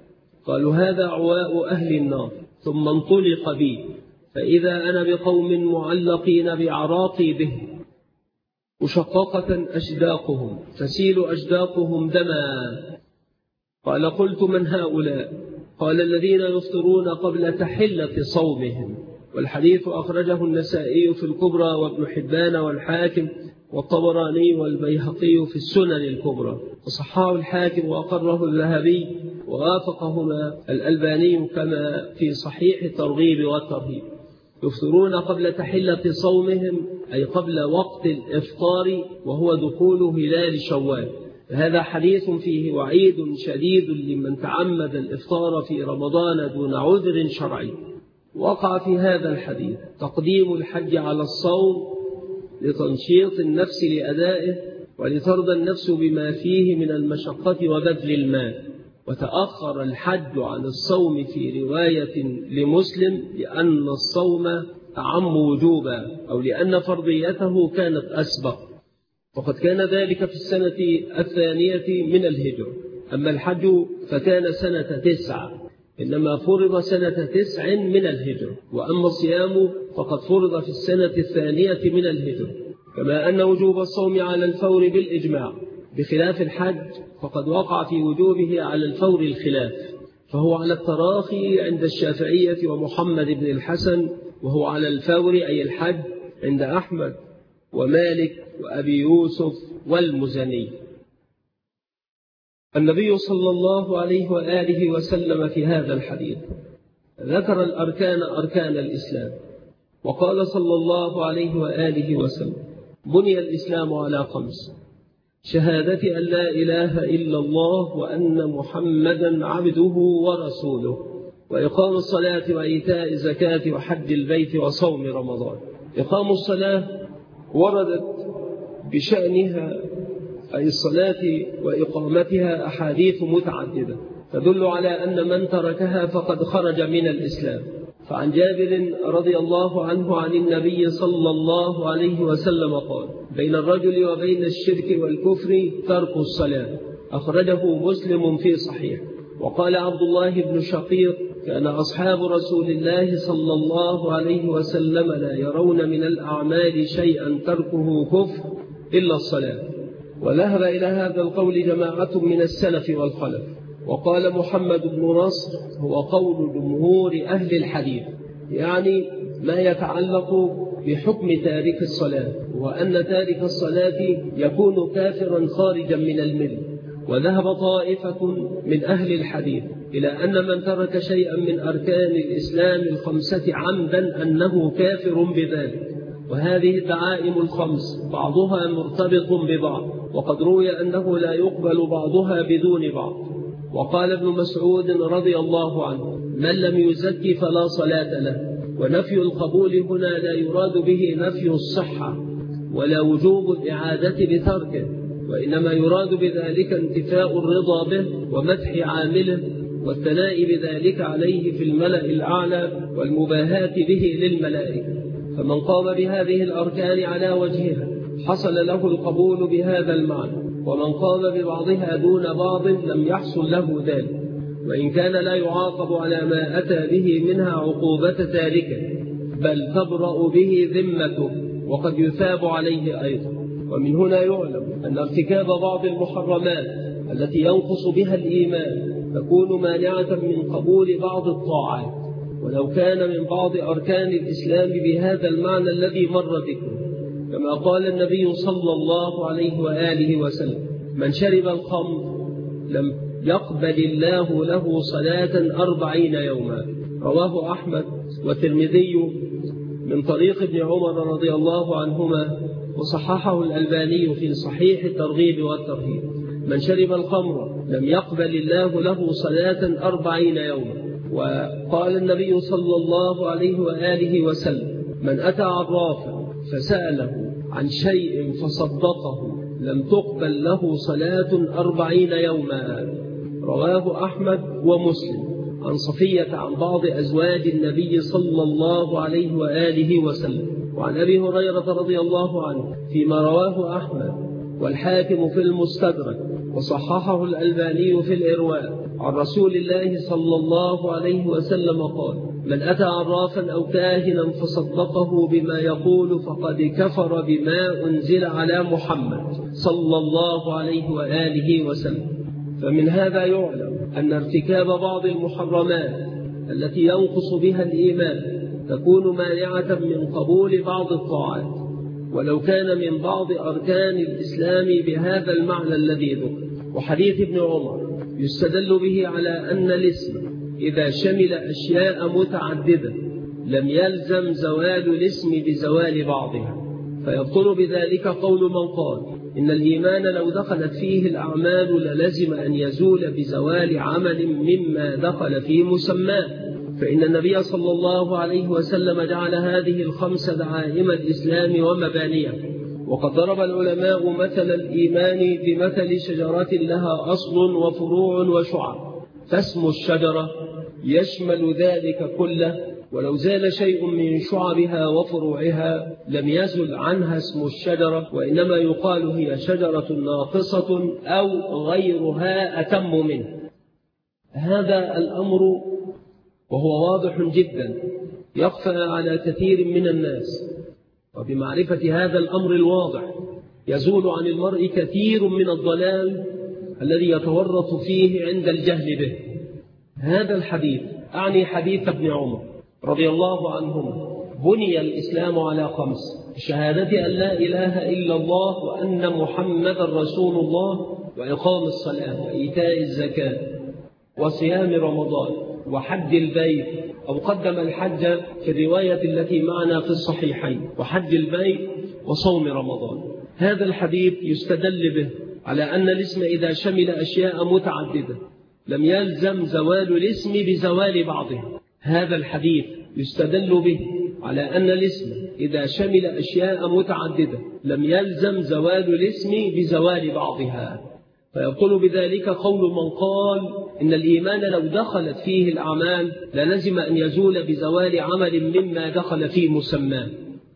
قالوا هذا عواء أهل النار. ثم انطلق بي فإذا أنا بقوم معلقين بأعراقي به مشققة أشداقهم تسيل أشداقهم دما. قال قلت من هؤلاء؟ قال الذين يفطرون قبل تحلة صومهم. والحديث أخرجه النسائي في الكبرى وابن حبان والحاكم والطبراني والبيهقي في السنن الكبرى، وصححه الحاكم وأقره الذهبي ووافقهما الألباني كما في صحيح الترغيب والترهيب. يفطرون قبل تحلة صومهم أي قبل وقت الإفطار وهو دخول هلال شوال. هذا حديث فيه وعيد شديد لمن تعمد الإفطار في رمضان دون عذر شرعي. وقع في هذا الحديث تقديم الحج على الصوم لتنشيط النفس لأدائه ولترضى النفس بما فيه من المشقة وبذل المال، وتأخر الحج عن الصوم في رواية لمسلم لأن الصوم أعم وجوبا أو لأن فرضيته كانت أسبق، وقد كان ذلك في السنة الثانية من الهجرة. أما الحج فكان سنة 9 إنما فرض سنة 9 من الهجرة، وأما الصيام فقد فرض في السنة الثانية من الهجرة، كما أن وجوب الصوم على الفور بالإجماع، بخلاف الحج فقد وقع في وجوبه على الفور الخلاف، فهو على التراخي عند الشافعية ومحمد بن الحسن، وهو على الفور أي الحج عند أحمد ومالك وأبي يوسف والمزني. النبي صلى الله عليه وآله وسلم في هذا الحديث ذكر الأركان أركان الإسلام، وقال صلى الله عليه وآله وسلم: بني الإسلام على 5: شهادة أن لا إله إلا الله وأن محمدا عبده ورسوله، وإقام الصلاة وإيتاء الزكاة وحج البيت وصوم رمضان. إقام الصلاة وردت بشأنها أي الصلاة وإقامتها أحاديث متعددة تدل على أن من تركها فقد خرج من الإسلام. فعن جابر رضي الله عنه عن النبي صلى الله عليه وسلم قال: بين الرجل وبين الشرك والكفر ترك الصلاة، أخرجه مسلم في صحيح. وقال عبد الله بن شقيق: كان أصحاب رسول الله صلى الله عليه وسلم لا يرون من الأعمال شيئا تركه كفر إلا الصلاة. وذهب إلى هذا القول جماعة من السلف والخلف. وقال محمد بن نصر: هو قول جمهور أهل الحديث، يعني ما يتعلق بحكم تارك الصلاة، وأن تارك الصلاة يكون كافرا خارجا من الملة. وذهب طائفة من أهل الحديث إلى أن من ترك شيئا من أركان الإسلام 5 عمدا أنه كافر بذلك. وهذه الدعائم 5 بعضها مرتبط ببعض، وقد روي أنه لا يقبل بعضها بدون بعض. وقال ابن مسعود رضي الله عنه: من لم يزكي فلا صلاة له. ونفي القبول هنا لا يراد به نفي الصحة ولا وجوب الإعادة بتركه، وإنما يراد بذلك انتفاء الرضا به ومدح عامله والثناء بذلك عليه في الملأ الأعلى والمباهاة به للملائكة. فمن قام بهذه الأركان على وجهها حصل له القبول بهذا المعنى، ومن قام ببعضها دون بعض لم يحصل له ذلك، وإن كان لا يعاقب على ما أتى به منها عقوبة تاركه، بل تبرأ به ذمته وقد يثاب عليه أيضا. ومن هنا يعلم أن ارتكاب بعض المحرمات التي ينقص بها الإيمان تكون مانعة من قبول بعض الطاعات، ولو كان من بعض أركان الإسلام بهذا المعنى الذي مر ذكره، كما قال النبي صلى الله عليه وآله وسلم: من شرب الخمر لم يقبل الله له صلاة 40 يوما. رواه أحمد والترمذي من طريق ابن عمر رضي الله عنهما، وصححه الألباني في صحيح الترغيب والترهيب. من شرب الخمر لم يقبل الله له صلاة 40 يوما. وقال النبي صلى الله عليه وآله وسلم: من أتى عرافا فسأله عن شيء فصدقه لم تقبل له صلاة 40 يوما. رواه أحمد ومسلم عن صفية عن بعض أزواج النبي صلى الله عليه وآله وسلم. وعن أبي هريرة رضي الله عنه فيما رواه أحمد والحاكم في المستدرك، وصححه الألباني في الإرواء عن رسول الله صلى الله عليه وسلم قال: من أتى عرافا أو كاهنا فصدقه بما يقول فقد كفر بما أنزل على محمد صلى الله عليه وآله وسلم. فمن هذا يعلم أن ارتكاب بعض المحرمات التي ينقص بها الإيمان تكون مانعة من قبول بعض الطاعات، ولو كان من بعض أركان الإسلام بهذا المعنى الذي ذكر. وحديث ابن عمر يستدل به على أن الاسم إذا شمل أشياء متعددة لم يلزم زوال الاسم بزوال بعضها، فيبطل بذلك قول من قال إن الإيمان لو دخلت فيه الأعمال للزم أن يزول بزوال عمل مما دخل في مسماه، فإن النبي صلى الله عليه وسلم جعل هذه الخمس دعائم الإسلام ومبانيه. وقد ضرب العلماء مثل الإيمان بمثل شجرة لها أصل وفروع وشعب، فاسم الشجرة يشمل ذلك كله، ولو زال شيء من شعبها وفروعها لم يزل عنها اسم الشجرة، وإنما يقال هي شجرة ناقصة أو غيرها أتم منه. هذا الأمر وهو واضح جدا يخفى على كثير من الناس، وبمعرفة هذا الأمر الواضح يزول عن المرء كثير من الضلال الذي يتورط فيه عند الجهل به. هذا الحديث أعني حديث ابن عمر رضي الله عنهما بني الإسلام على خمس: شهادة أن لا إله إلا الله وأن محمد رسول الله، وإقام الصلاة، وإيتاء الزكاة، وصيام رمضان، وحج البيت، أو قدم الحج في الرواية التي معنا في الصحيحين، وحج البيت وصوم رمضان. هذا الحديث يستدل به على أن الاسم إذا شمل أشياء متعددة لم يلزم زوال الاسم بزوال بعضها. هذا الحديث يستدل به على أن الاسم إذا شمل أشياء متعددة لم يلزم زوال الاسم بزوال بعضها، فيبطل بذلك قول من قال إن الإيمان لو دخلت فيه الأعمال للزم أن يزول بزوال عمل مما دخل في مسماه.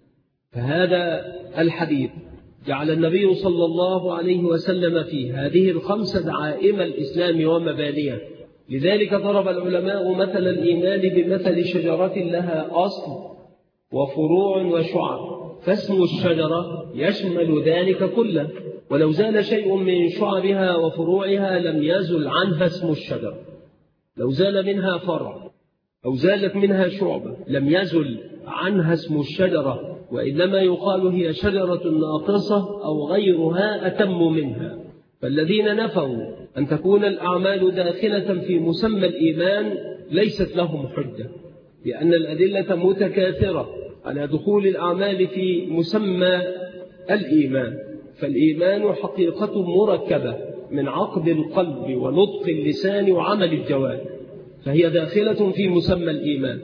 فهذا الحديث جعل النبي صلى الله عليه وسلم في هذه الخمس دعائم الإسلام ومبانيه. لذلك ضرب العلماء مثل الإيمان بمثل شجرة لها أصل وفروع وشعب، فاسم الشجرة يشمل ذلك كله، ولو زال شيء من شعبها وفروعها لم يزل عنها اسم الشجرة. لو زال منها فرع أو زالت منها شعبة لم يزل عنها اسم الشجرة، وإنما يقال هي شجرة ناقصة أو غيرها أتم منها. فالذين نفوا أن تكون الأعمال داخلة في مسمى الإيمان ليست لهم حجة، لأن الأدلة متكاثرة على دخول الأعمال في مسمى الإيمان. فالإيمان حقيقة مركبة من عقد القلب ونطق اللسان وعمل الجوارح، فهي داخلة في مسمى الإيمان.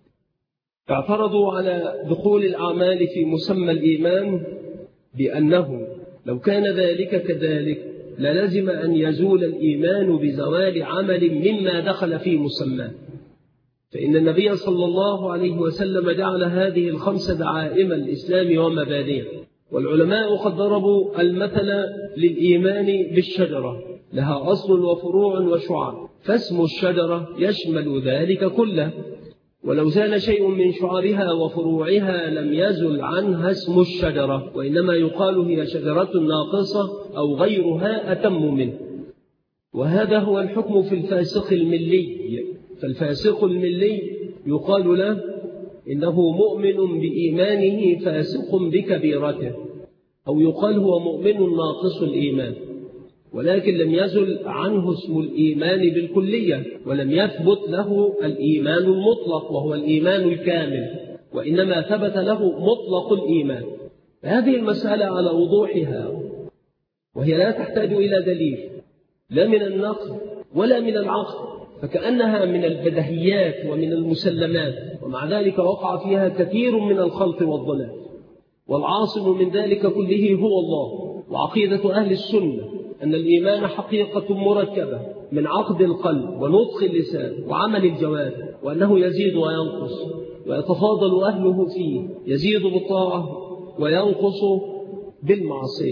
فاعترضوا على دخول الأعمال في مسمى الإيمان بأنه لو كان ذلك كذلك للزم أن يزول الإيمان بزوال عمل مما دخل في مسماه، فإن النبي صلى الله عليه وسلم جعل هذه الخمس دعائم الإسلام ومبانيه. والعلماء قد ضربوا المثل للإيمان بالشجرة لها أصل وفروع وشعب، فاسم الشجرة يشمل ذلك كله، ولو زال شيء من شعرها وفروعها لم يزل عنها اسم الشجرة، وإنما يقال هي شجرة ناقصة أو غيرها أتم منه. وهذا هو الحكم في الفاسق الملي. فالفاسق الملي يقال له إنه مؤمن بإيمانه فاسق بكبيرته، أو يقال هو مؤمن ناقص الإيمان، ولكن لم يزل عنه اسم الإيمان بالكلية، ولم يثبت له الإيمان المطلق وهو الإيمان الكامل، وإنما ثبت له مطلق الإيمان. هذه المسألة على وضوحها، وهي لا تحتاج إلى دليل لا من النقل ولا من العقل، فكأنها من البدهيات ومن المسلمات، ومع ذلك وقع فيها كثير من الخلط والضلال. والعاصم من ذلك كله هو الله. وعقيدة أهل السنة أن الإيمان حقيقة مركبة من عقد القلب ونطق اللسان وعمل الجوارح، وأنه يزيد وينقص ويتفاضل أهله فيه، يزيد بالطاعة وينقص بالمعصية.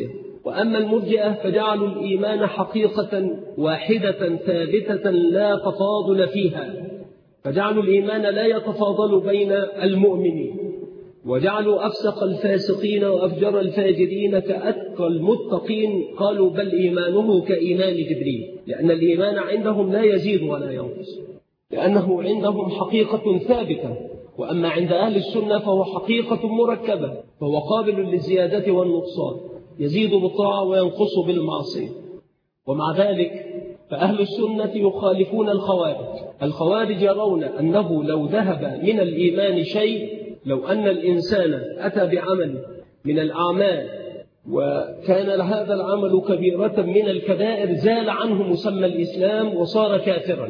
وأما المرجئة فجعلوا الإيمان حقيقة واحدة ثابتة لا تفاضل فيها، فجعلوا الإيمان لا يتفاضل بين المؤمنين، وجعلوا أفسق الفاسقين وأفجر الفاجرين كأتقى المتقين، قالوا بل إيمانه كإيمان جبريل، لأن الإيمان عندهم لا يزيد ولا ينقص، لأنه عندهم حقيقة ثابتة. وأما عند أهل السنة فهو حقيقة مركبة، فهو قابل للزيادة والنقصان، يزيد بالطاعة وينقص بالمعصية. ومع ذلك فأهل السنة يخالفون الخوارج يرون أنه لو ذهب من الإيمان شيء، لو أن الإنسان أتى بعمل من الأعمال وكان هذا العمل كبيرة من الكبائر، زال عنه مسمى الإسلام وصار كافرا.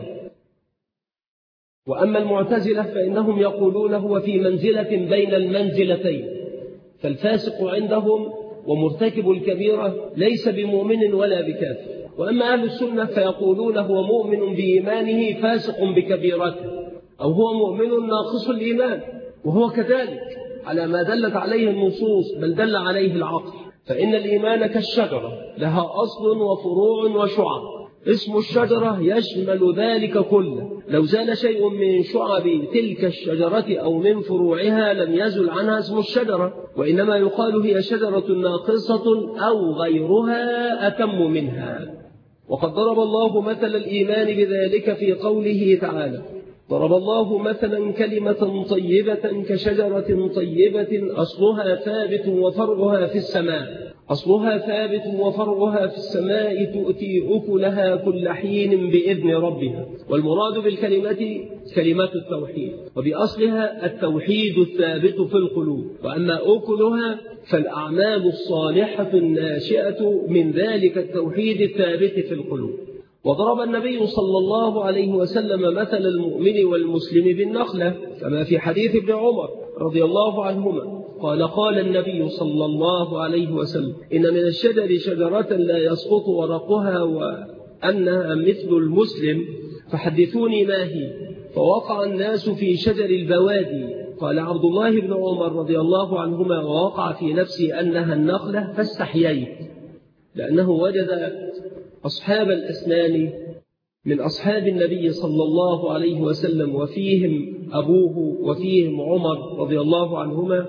وأما المعتزلة فإنهم يقولون هو في منزلة بين المنزلتين، فالفاسق عندهم ومرتكب الكبيرة ليس بمؤمن ولا بكافر. وأما أهل السنة فيقولون هو مؤمن بإيمانه فاسق بكبيرته، أو هو مؤمن ناقص الإيمان، وهو كذلك على ما دلت عليه النصوص بل دل عليه العقل. فإن الإيمان كالشجرة لها أصل وفروع وشعب، اسم الشجرة يشمل ذلك كله، لو زال شيء من شعب تلك الشجرة أو من فروعها لم يزل عنها اسم الشجرة، وإنما يقال هي شجرة ناقصة أو غيرها أتم منها. وقد ضرب الله مثل الإيمان بذلك في قوله تعالى: ضرب الله مثلا كلمة طيبة كشجرة طيبة أصلها ثابت وفرعها في السماء، أصلها ثابت وفرعها في السماء تؤتي أكلها كل حين بإذن ربها. والمراد بالكلمة كلمة التوحيد، وبأصلها التوحيد الثابت في القلوب، وأما أكلها فالأعمال الصالحة الناشئة من ذلك التوحيد الثابت في القلوب. وضرب النبي صلى الله عليه وسلم مثل المؤمن والمسلم بالنخلة، كما في حديث ابن عمر رضي الله عنهما قال النبي صلى الله عليه وسلم: إن من الشجر شجرة لا يسقط ورقها وأنها مثل المسلم، فحدثوني ما هي. فوقع الناس في شجر البوادي. قال عبد الله بن عمر رضي الله عنهما: ووقع في نفسي أنها النخلة فاستحييت، لأنه وجد أصحاب الأسنان من أصحاب النبي صلى الله عليه وسلم، وفيهم أبوه وفيهم عمر رضي الله عنهما،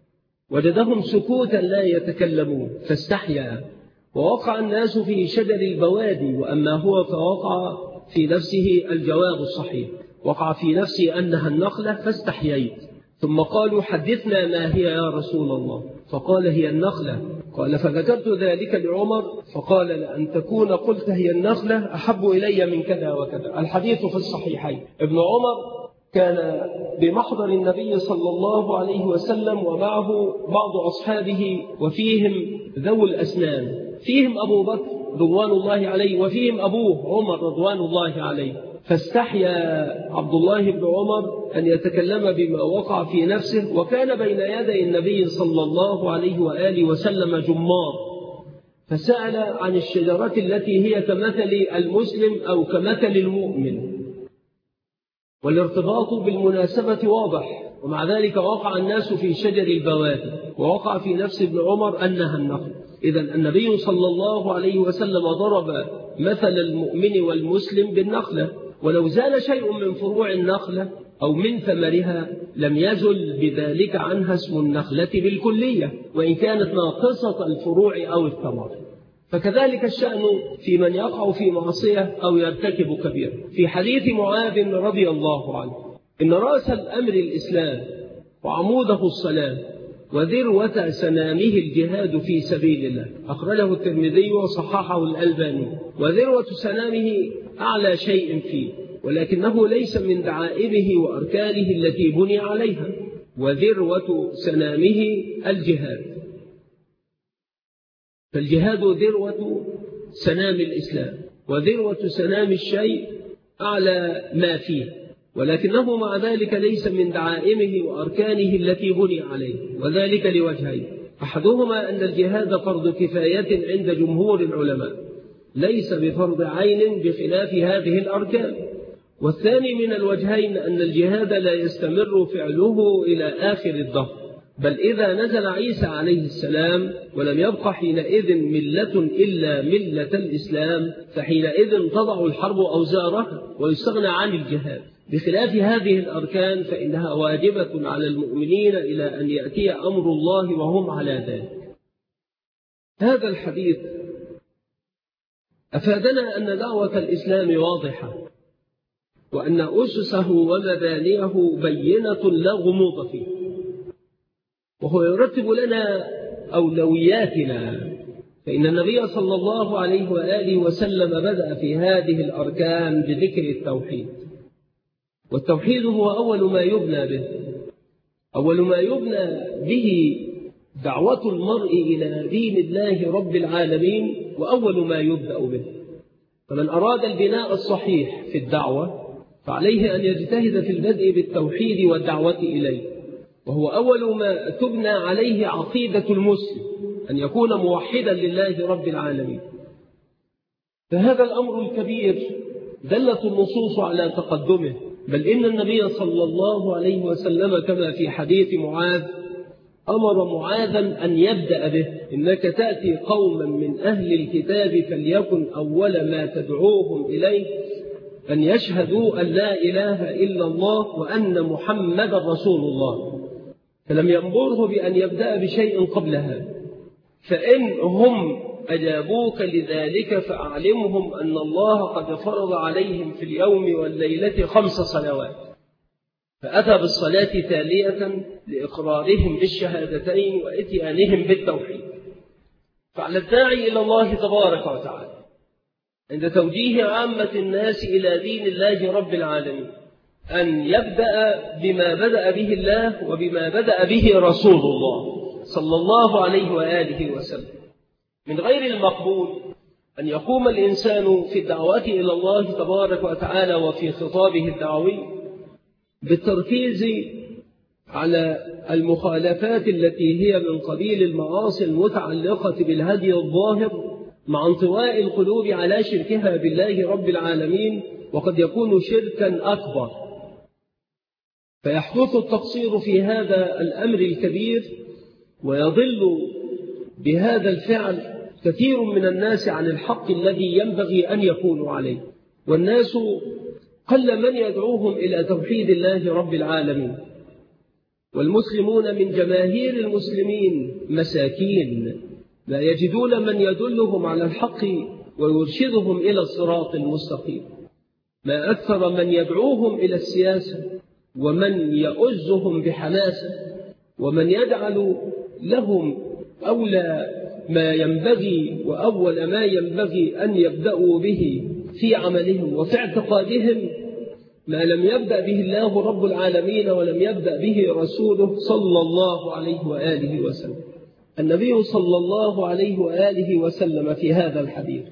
وجدهم سكوتا لا يتكلمون فاستحيا. ووقع الناس في شجر البوادي، وأما هو فوقع في نفسه الجواب الصحيح، وقع في نفسي أنها النخلة فاستحييت. ثم قالوا: حدثنا ما هي يا رسول الله؟ فقال: هي النخلة. قال: فذكرت ذلك لعمر فقال: لأن تكون قلت هي النخلة أحب إلي من كذا وكذا. الحديث في الصحيحين. ابن عمر كان بمحضر النبي صلى الله عليه وسلم، ومعه بعض أصحابه، وفيهم ذوي الأسنان، فيهم أبو بكر رضوان الله عليه، وفيهم أبوه عمر رضوان الله عليه. فاستحيا عبد الله بن عمر أن يتكلم بما وقع في نفسه، وكان بين يدي النبي صلى الله عليه وآله وسلم جمار، فسأل عن الشجرة التي هي كمثل المسلم أو كمثل المؤمن، والارتباط بالمناسبة واضح. ومع ذلك وقع الناس في شجر البوادي، ووقع في نفس ابن عمر أنها النخل. إذن النبي صلى الله عليه وسلم ضرب مثل المؤمن والمسلم بالنخلة، ولو زال شيء من فروع النخلة أو من ثمرها لم يزل بذلك عنها اسم النخلة بالكلية، وإن كانت ناقصة الفروع أو الثمر. فكذلك الشأن في من يقع في معصية أو يرتكب كبيرة. في حديث معاذ رضي الله عنه: إن رأس الأمر الإسلام، وعموده الصلاة، وذروة سنامه الجهاد في سبيل الله. أخرجه الترمذي وصححه الألباني. وذروة سنامه أعلى شيء فيه، ولكنه ليس من دعائمه وأركانه التي بني عليها. وذروة سنامه الجهاد، فالجهاد ذروة سنام الإسلام، وذروة سنام الشيء أعلى ما فيه، ولكنه مع ذلك ليس من دعائمه وأركانه التي بني عليه، وذلك لوجهين: أحدهما أن الجهاد فرض كفاية عند جمهور العلماء، ليس بفرض عين بخلاف هذه الأركان. والثاني من الوجهين أن الجهاد لا يستمر فعله إلى آخر الدهر، بل إذا نزل عيسى عليه السلام ولم يبق حينئذ ملة إلا ملة الإسلام، فحينئذ تضع الحرب أوزارها ويستغنى عن الجهاد. بخلاف هذه الأركان فإنها واجبة على المؤمنين إلى أن يأتي أمر الله وهم على ذلك. هذا الحديث أفادنا أن دعوة الإسلام واضحة، وأن أسسه ومبانيه بينة لا غموض فيه، وهو يرتب لنا أولوياتنا. فإن النبي صلى الله عليه وآله وسلم بدأ في هذه الأركان بذكر التوحيد، والتوحيد هو أول ما يبنى به، أول ما يبنى به دعوة المرء إلى دين الله رب العالمين، وأول ما يبدأ به. فمن أراد البناء الصحيح في الدعوة فعليه أن يجتهد في البدء بالتوحيد والدعوة إليه، وهو أول ما تبنى عليه عقيدة المسلم، أن يكون موحدا لله رب العالمين. فهذا الأمر الكبير دلت النصوص على تقدمه، بل إن النبي صلى الله عليه وسلم كما في حديث معاذ أمر معاذا أن يبدأ به: إنك تأتي قوما من أهل الكتاب فليكن أول ما تدعوهم إليه أن يشهدوا أن لا إله إلا الله وأن محمد رسول الله. فلم يأمره بأن يبدأ بشيء قبلها، فإن هم أجابوك لذلك فأعلمهم أن الله قد فرض عليهم في اليوم والليلة 5 صلوات. فأتى بالصلاة تالية لإقرارهم بالشهادتين وإتيانهم بالتوحيد. فعلى الداعي إلى الله تبارك وتعالى عند توجيه عامة الناس إلى دين الله رب العالمين أن يبدأ بما بدأ به الله وبما بدأ به رسول الله صلى الله عليه وآله وسلم. من غير المقبول أن يقوم الإنسان في الدعوة إلى الله تبارك وتعالى وفي خطابه الدعوي بالتركيز على المخالفات التي هي من قبيل المعاصي المتعلقة بالهدي الظاهر، مع انطواء القلوب على شركها بالله رب العالمين، وقد يكون شركا أكبر. فيحدث التقصير في هذا الأمر الكبير، ويضل بهذا الفعل كثير من الناس عن الحق الذي ينبغي أن يكونوا عليه. والناس قل من يدعوهم إلى توحيد الله رب العالمين، والمسلمون من جماهير المسلمين مساكين لا يجدون من يدلهم على الحق ويرشدهم إلى الصراط المستقيم. ما أكثر من يدعوهم إلى السياسة، ومن يؤزهم بحماسة، ومن يجعل لهم أولى ما ينبغي وأول ما ينبغي أن يبدأوا به في عملهم وفي اعتقادهم ما لم يبدأ به الله رب العالمين ولم يبدأ به رسوله صلى الله عليه وآله وسلم. النبي صلى الله عليه وآله وسلم في هذا الحديث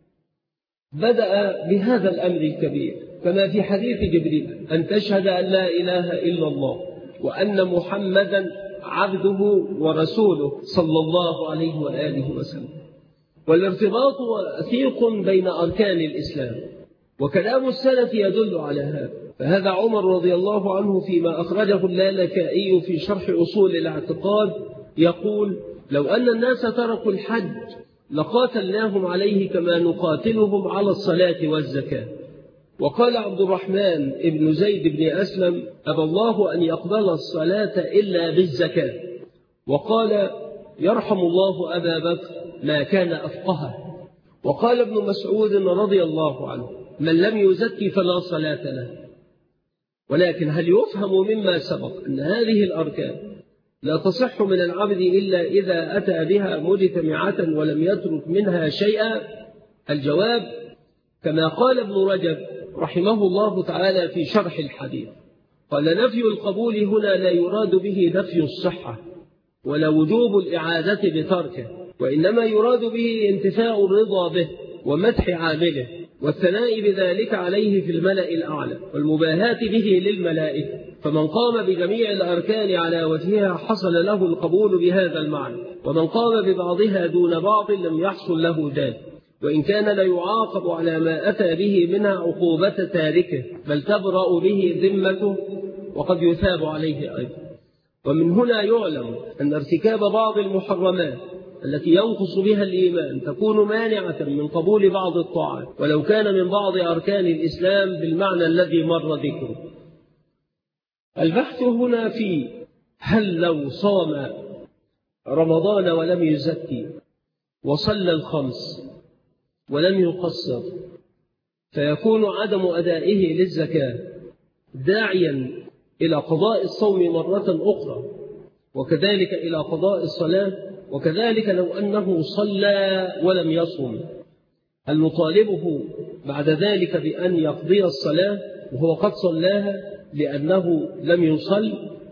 بدأ بهذا الأمر الكبير، كما في حديث جبريل: أن تشهد أن لا إله إلا الله وأن محمدا عبده ورسوله صلى الله عليه وآله وسلم. والارتباط وثيق بين أركان الإسلام، وكلام السلف يدل على هذا. فهذا عمر رضي الله عنه فيما أخرجه اللالكائي في شرح أصول الاعتقاد يقول: لو أن الناس تركوا الحج لقاتلناهم عليه كما نقاتلهم على الصلاة والزكاة. وقال عبد الرحمن ابن زيد بن أسلم: أبى الله أن يقبل الصلاة إلا بالزكاة. وقال: يرحم الله أبا بكر ما كان أفقهه. وقال ابن مسعود رضي الله عنه: من لم يزكي فلا صلاة له. ولكن هل يفهم مما سبق أن هذه الأركان لا تصح من العبد إلا إذا أتى بها مجتمعة ولم يترك منها شيئا؟ الجواب كما قال ابن رجب رحمه الله تعالى في شرح الحديث، قال: نفي القبول هنا لا يراد به نفي الصحة ولا وجوب الإعادة بتركه، وإنما يراد به انتفاء الرضا به ومدح عامله والثناء بذلك عليه في الملأ الأعلى والمباهاة به للملائكة. فمن قام بجميع الأركان على وجهها حصل له القبول بهذا المعنى، ومن قام ببعضها دون بعض لم يحصل له ذلك، وإن كان ليعاقب على ما أتى به منها عقوبة تاركه، بل تبرأ به ذمته وقد يثاب عليه أيضا. ومن هنا يعلم أن ارتكاب بعض المحرمات التي ينقص بها الإيمان تكون مانعة من قبول بعض الطاعات ولو كان من بعض أركان الإسلام بالمعنى الذي مر ذكره. البحث هنا في هل لو صام رمضان ولم يزكي وصلى الخمس ولم يقصر فيكون عدم أدائه للزكاة داعيا إلى قضاء الصوم مرة أخرى، وكذلك إلى قضاء الصلاة، وكذلك لو أنه صلى ولم يصم هل نطالبه بعد ذلك بأن يقضي الصلاة وهو قد صلاها لأنه لم يصل؟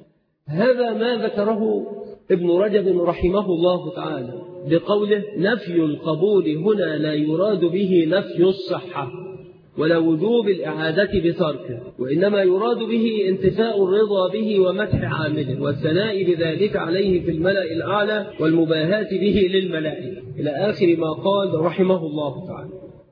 هذا ما ذكره ابن رجب رحمه الله تعالى بقوله: نفي القبول هنا لا يراد به نفي الصحة ولا وجوب الإعادة بتركه، وإنما يراد به انتفاء الرضا به ومدح عامله والثناء بذلك عليه في الملأ الأعلى والمباهاة به للملائكة، إلى آخر ما قال رحمه الله تعالى.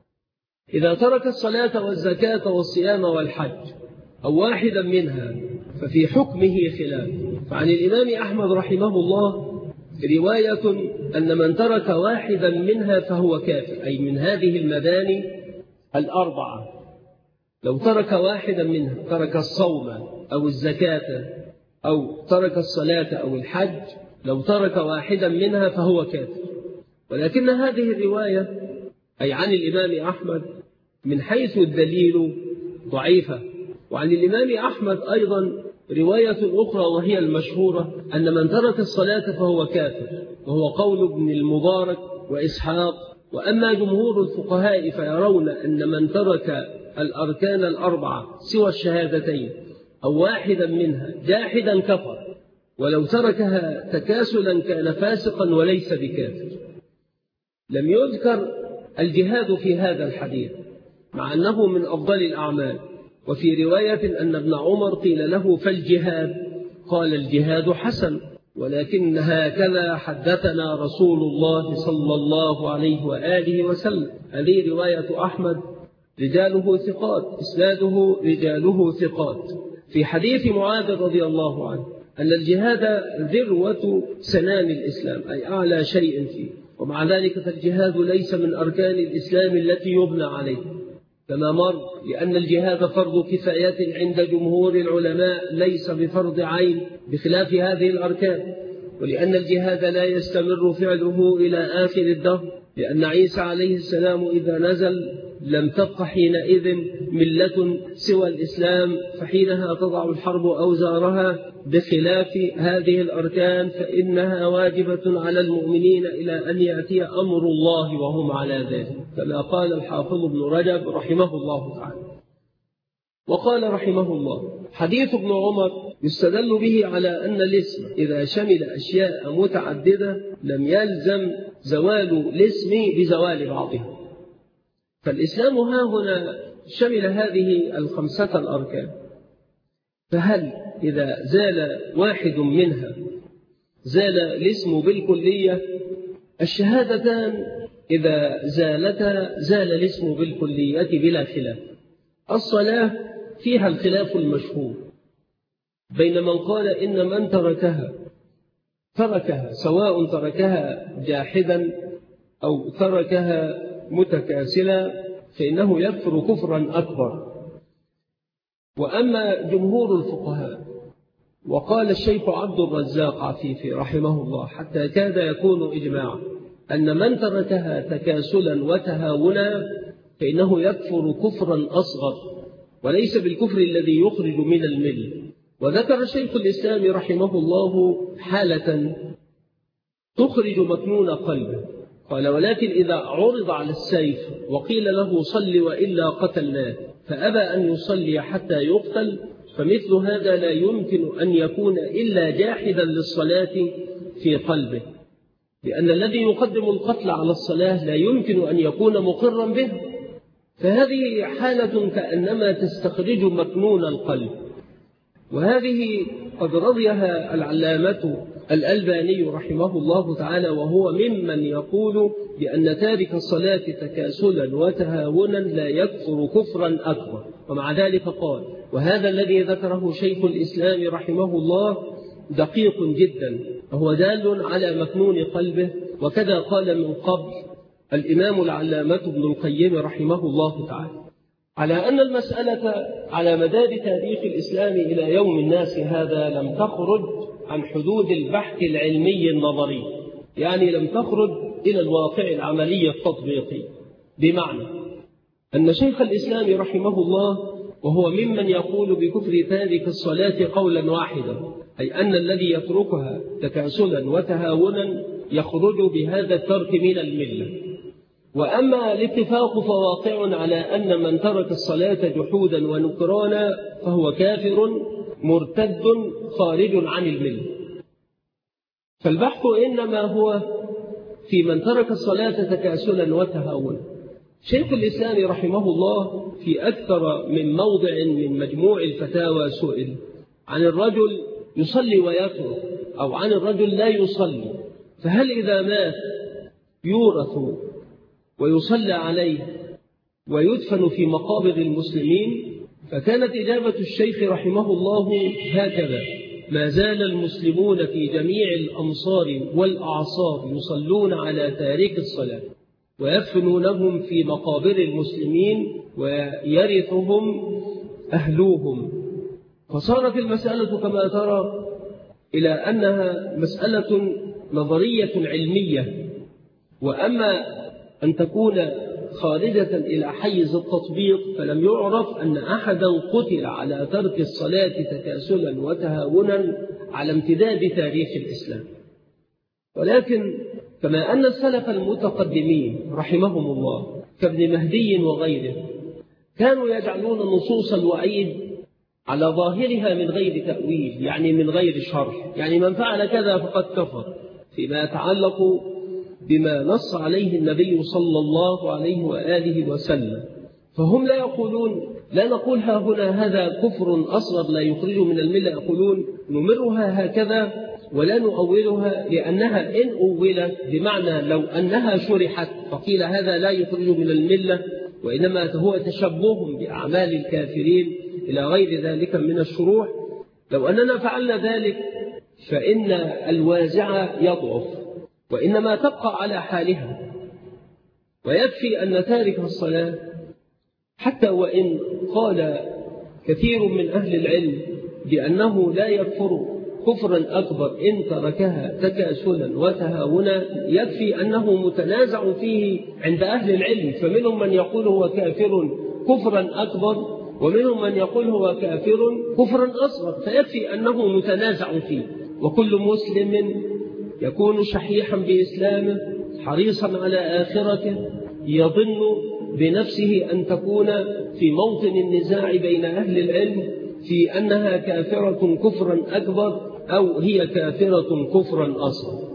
إذا ترك الصلاة والزكاة والصيام والحج أو واحدا منها ففي حكمه خلاف. فعن الإمام أحمد رحمه الله رواية أن من ترك واحدا منها فهو كافر، أي من هذه المباني الأربعة. لو ترك واحدا منها، ترك الصوم أو الزكاة أو ترك الصلاة أو الحج، لو ترك واحدا منها فهو كافر. ولكن هذه الرواية أي عن الإمام أحمد من حيث الدليل ضعيفة. وعن الإمام أحمد أيضا رواية أخرى وهي المشهورة أن من ترك الصلاة فهو كافر، وهو قول ابن المبارك وإسحاق. وأما جمهور الفقهاء فيرون أن من ترك الأركان الأربعة سوى الشهادتين أو واحدا منها جاحدا كفر، ولو تركها تكاسلا كان فاسقا وليس بكافر. لم يذكر الجهاد في هذا الحديث مع أنه من أفضل الأعمال. وفي رواية أن ابن عمر قيل له: فالجهاد؟ قال: الجهاد حسن، ولكن هكذا حدثنا رسول الله صلى الله عليه وآله وسلم. هذه رواية أحمد رجاله ثقات، إسناده رجاله ثقات. في حديث معاذ رضي الله عنه أن الجهاد ذروة سنام الإسلام، أي أعلى شيء فيه، ومع ذلك فالجهاد ليس من أركان الإسلام التي يبنى عليه كما مر، لأن الجهاد فرض كفاية عند جمهور العلماء ليس بفرض عين بخلاف هذه الأركان، ولأن الجهاد لا يستمر فعله إلى آخر الدهر، لأن عيسى عليه السلام إذا نزل لم تبق حينئذ ملة سوى الإسلام، فحينها تضع الحرب أوزارها، بخلاف هذه الأركان فإنها واجبة على المؤمنين إلى أن يأتي أمر الله وهم على ذلك، كما قال الحافظ ابن رجب رحمه الله تعالى. وقال رحمه الله: حديث ابن عمر يستدل به على أن الاسم إذا شمل أشياء متعددة لم يلزم زوال الاسم بزوال بعضها. فالإسلام ها هنا شمل هذه الخمسة الأركان، فهل إذا زال واحد منها زال الاسم بالكلية؟ الشهادتان إذا زالتا زال الاسم بالكلية بلا خلاف. الصلاة فيها الخلاف المشهور بين من قال إن من تركها سواء تركها جاحدا أو تركها متكاسلا فإنه يكفر كفرا أكبر. وأما جمهور الفقهاء، وقال الشيخ عبد الرزاق عفيفي رحمه الله حتى كاد يكون إجماعا، أن من تركها تكاسلا وتهاونا فإنه يكفر كفرا أصغر وليس بالكفر الذي يخرج من المل. وذكر شيخ الإسلام رحمه الله حالة تخرج مكنون قلبه، قال: ولكن إذا عرض على السيف وقيل له صل وإلا قتلناه فأبى أن يصلي حتى يقتل، فمثل هذا لا يمكن أن يكون إلا جاحدا للصلاة في قلبه، لأن الذي يقدم القتل على الصلاة لا يمكن أن يكون مقرا به، فهذه حالة كأنما تستخرج مكنون القلب. وهذه قد رضيها العلامة الألباني رحمه الله تعالى، وهو ممن يقول بأن تارك الصلاة تكاسلا وتهاونا لا يكفر كفرا أكبر. ومع ذلك قال: وهذا الذي ذكره شيخ الإسلام رحمه الله دقيق جدا، وهو دال على مكنون قلبه. وكذا قال من قبل الإمام العلامة ابن القيم رحمه الله تعالى، على أن المسألة على مدار تاريخ الإسلام إلى يوم الناس هذا لم تخرج عن حدود البحث العلمي النظري، يعني لم تخرج إلى الواقع العملي التطبيقي، بمعنى أن شيخ الإسلام رحمه الله وهو ممن يقول بكفر تارك الصلاة قولا واحدا، أي أن الذي يتركها تكاسلا وتهاونا يخرج بهذا الترك من الملة. وأما الاتفاق فواقع على أن من ترك الصلاة جحودا ونكرانا فهو كافر مرتد خارج عن الملة. فالبحث إنما هو في من ترك الصلاة تكاسلا وتهاونا. شيخ الإسلام رحمه الله في أكثر من موضع من مجموع الفتاوى سئل عن الرجل يصلي ويترك، أو عن الرجل لا يصلي، فهل إذا مات يورث ويصلى عليه ويدفن في مقابر المسلمين؟ فكانت إجابة الشيخ رحمه الله هكذا: ما زال المسلمون في جميع الأمصار والأعصار يصلون على تارك الصلاة ويدفنونهم في مقابر المسلمين ويرثهم أهلوهم. فصارت المسألة كما ترى إلى أنها مسألة نظرية علمية، وأما أن تكون خالدة إلى حيز التطبيق فلم يعرف أن أحدا قتل على ترك الصلاة تكاسلا وتهاونا على امتداد تاريخ الإسلام. ولكن كما أن السلف المتقدمين رحمهم الله كابن مهدي وغيره كانوا يجعلون نصوص الوعيد على ظاهرها من غير تأويل، يعني من غير شرح، يعني من فعل كذا فقد كفر، فيما يتعلق بما نص عليه النبي صلى الله عليه وآله وسلم. فهم لا يقولون، لا نقول ها هنا هذا كفر أصغر لا يخرج من الملة، يقولون نمرها هكذا ولا نؤولها، لأنها إن أولت بمعنى لو أنها شرحت فقيل هذا لا يخرج من الملة، وإنما هو تشبه بأعمال الكافرين إلى غير ذلك من الشروح. لو أننا فعلنا ذلك فإن الوازع يضعف، وإنما تبقى على حالها. ويكفي أن تارك الصلاة حتى وإن قال كثير من أهل العلم بأنه لا يكفر كفرا أكبر إن تركها تكاسلا وتهاونا، يكفي أنه متنازع فيه عند أهل العلم، فمنهم من يقول هو كافر كفرا أكبر، ومنهم من يقول هو كافر كفرا أصغر، فيكفي أنه متنازع فيه. وكل مسلم يكون شحيحا بإسلامه حريصا على آخرته يظن بنفسه أن تكون في موطن النزاع بين أهل العلم في أنها كافرة كفرا أكبر أو هي كافرة كفرا أصغر.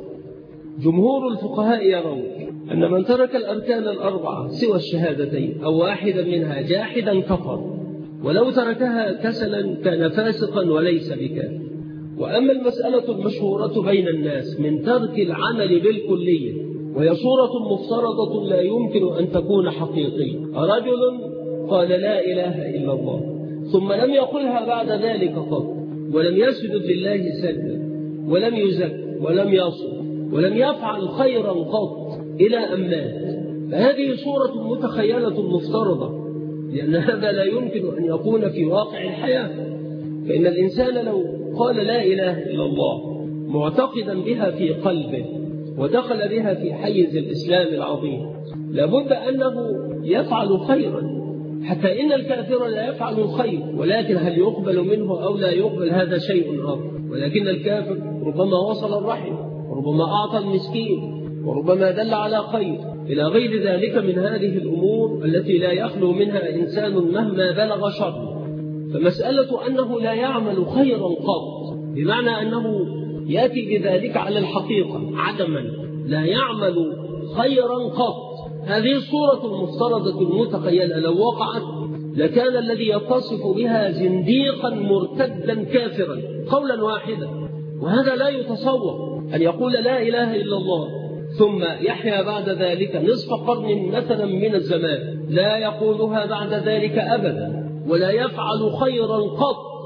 جمهور الفقهاء يرون أن من ترك الأركان الأربعة سوى الشهادتين أو واحدا منها جاحدا كفر، ولو تركها كسلا كان فاسقا وليس بكافر. وأما المسألة المشهورة بين الناس من ترك العمل بالكلية، وهي صورة مفترضة لا يمكن أن تكون حقيقية، رجل قال لا إله إلا الله ثم لم يقلها بعد ذلك قط، ولم يسجد لله سجدا، ولم يزك، ولم يصم، ولم يفعل خيرا قط إلى أن مات، فهذه صورة متخيلة مفترضة، لأن هذا لا يمكن أن يكون في واقع الحياة. فإن الإنسان لو قال لا إله إلا الله معتقدا بها في قلبه ودخل بها في حيز الإسلام العظيم لابد أنه يفعل خيرا، حتى إن الكافر لا يفعل الخير، ولكن هل يقبل منه أو لا يقبل هذا شيء آخر. ولكن الكافر ربما وصل الرحم، وربما أعطى المسكين، وربما دل على خير، إلى غير ذلك من هذه الأمور التي لا يخلو منها إنسان مهما بلغ شر. فمسألة أنه لا يعمل خيرا قط بمعنى أنه يأتي بذلك على الحقيقة عدما، لا يعمل خيرا قط، هذه الصورة المفترضة المتخيلة لو وقعت لكان الذي يتصف بها زنديقا مرتدا كافرا قولا واحدا. وهذا لا يتصور أن يقول لا إله إلا الله ثم يحيا بعد ذلك نصف قرن مثلا من الزمان لا يقولها بعد ذلك أبدا، ولا يفعل خيرا قط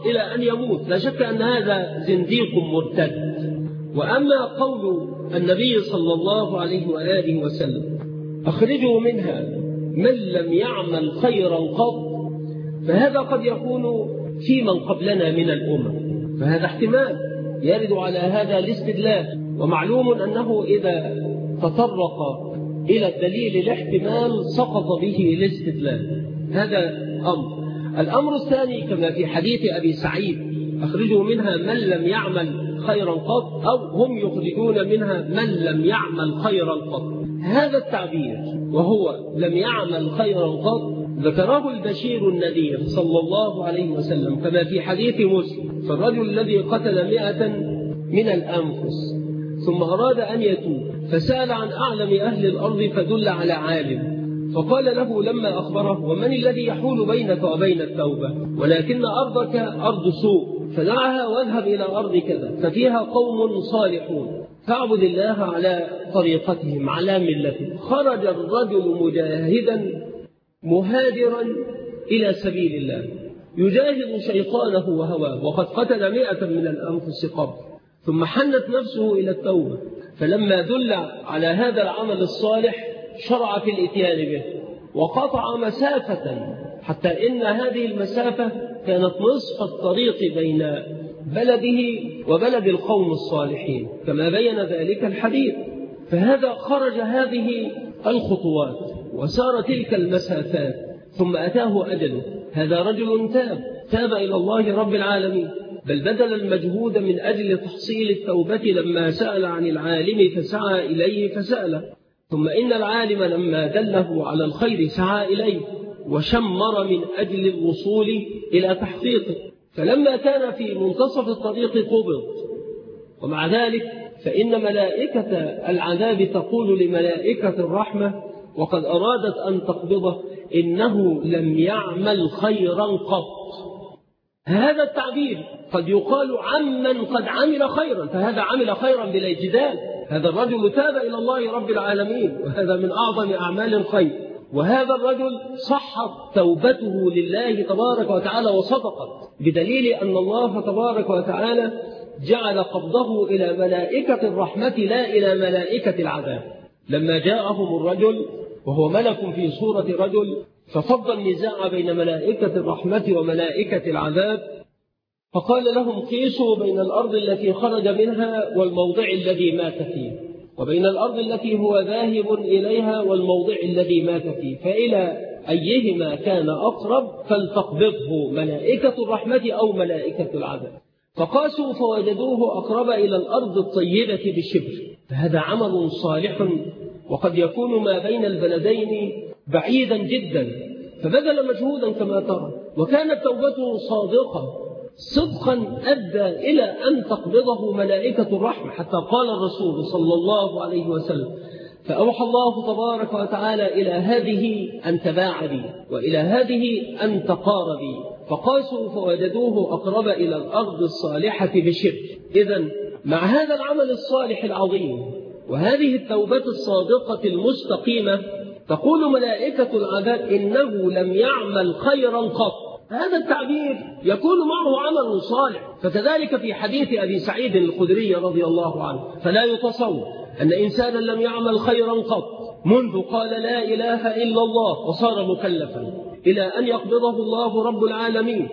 إلى أن يموت. لا شك أن هذا زنديق مرتد. وأما قول النبي صلى الله عليه وآله وسلم أخرجوا منها من لم يعمل خيرا قط، فهذا قد يكون في من قبلنا من الأمم، فهذا احتمال يرد على هذا الاستدلال. ومعلوم أنه إذا تطرق إلى الدليل الاحتمال سقط به الاستدلال. هذا أمر. الأمر الثاني كما في حديث أبي سعيد أخرجوا منها من لم يعمل خيرا قط، أو هم يخرجون منها من لم يعمل خيرا قط. هذا التعبير وهو لم يعمل خيرا قط ذكره البشير النذير صلى الله عليه وسلم كما في حديث مسلم: فالرجل الذي قتل 100 من الأنفس ثم أراد أن يتوب فسأل عن أعلم أهل الأرض فدل على عالم، فقال له لما أخبره: ومن الذي يحول بينك وبين التوبة؟ ولكن أرضك أرض سوء، فدعها واذهب إلى أرض كذا ففيها قوم صالحون فاعبد الله على طريقتهم على ملتهم. خرج الرجل مجاهدا مهاجرا إلى سبيل الله يجاهد شيطانه وهواه، وقد قتل 100 من الأنفس قبل، ثم حنت نفسه إلى التوبة، فلما دل على هذا العمل الصالح شرع في الإتيان به، وقطع مسافة حتى إن هذه المسافة كانت نصف الطريق بين بلده وبلد القوم الصالحين كما بين ذلك الحديث. فهذا خرج هذه الخطوات وسار تلك المسافات ثم أتاه أجله. هذا رجل تاب إلى الله رب العالمين، بل بذل المجهود من أجل تحصيل التوبة لما سأل عن العالم فسعى إليه فسأله، ثم إن العالم لما دله على الخير سعى إليه وشمر من أجل الوصول إلى تحقيقه، فلما كان في منتصف الطريق قبض. ومع ذلك فإن ملائكة العذاب تقول لملائكة الرحمة وقد أرادت أن تقبضه: إنه لم يعمل خيرا قط. هذا التعبير قد يقال عمن قد عمل خيرا، فهذا عمل خيرا بلا جدال. هذا الرجل تاب إلى الله رب العالمين، وهذا من أعظم أعمال الخير. وهذا الرجل صحت توبته لله تبارك وتعالى وصدقت، بدليل أن الله تبارك وتعالى جعل قبضه إلى ملائكة الرحمة لا إلى ملائكة العذاب. لما جاءهم الرجل وهو ملك في صورة رجل ففض النزاع بين ملائكة الرحمة وملائكة العذاب، فقال لهم: قيسوا بين الأرض التي خرج منها والموضع الذي مات فيه، وبين الأرض التي هو ذاهب إليها والموضع الذي مات فيه، فإلى أيهما كان أقرب فلتقبضه ملائكة الرحمة أو ملائكة العذاب. فقاسوا فوجدوه أقرب إلى الأرض الطيبة بشبر. فهذا عمل صالح وقد يكون ما بين البلدين بعيدا جدا، فبذل مجهودا كما ترى، وكانت توبته صادقة صدقا أدى إلى أن تقبضه ملائكة الرحمة، حتى قال الرسول صلى الله عليه وسلم: فأوحى الله تبارك وتعالى إلى هذه أن تباعدي وإلى هذه أن تقاربي، فقاسوا فوجدوه أقرب إلى الأرض الصالحة بشبر. إذن مع هذا العمل الصالح العظيم وهذه التوبة الصادقة المستقيمة تقول ملائكة العذاب: إنه لم يعمل خيرا قط. هذا التعبير يكون معه عمل صالح. فكذلك في حديث أبي سعيد الخدري رضي الله عنه: فلا يتصور أن إنسانا لم يعمل خيرا قط منذ قال لا إله إلا الله وصار مكلفا إلى أن يقبضه الله رب العالمين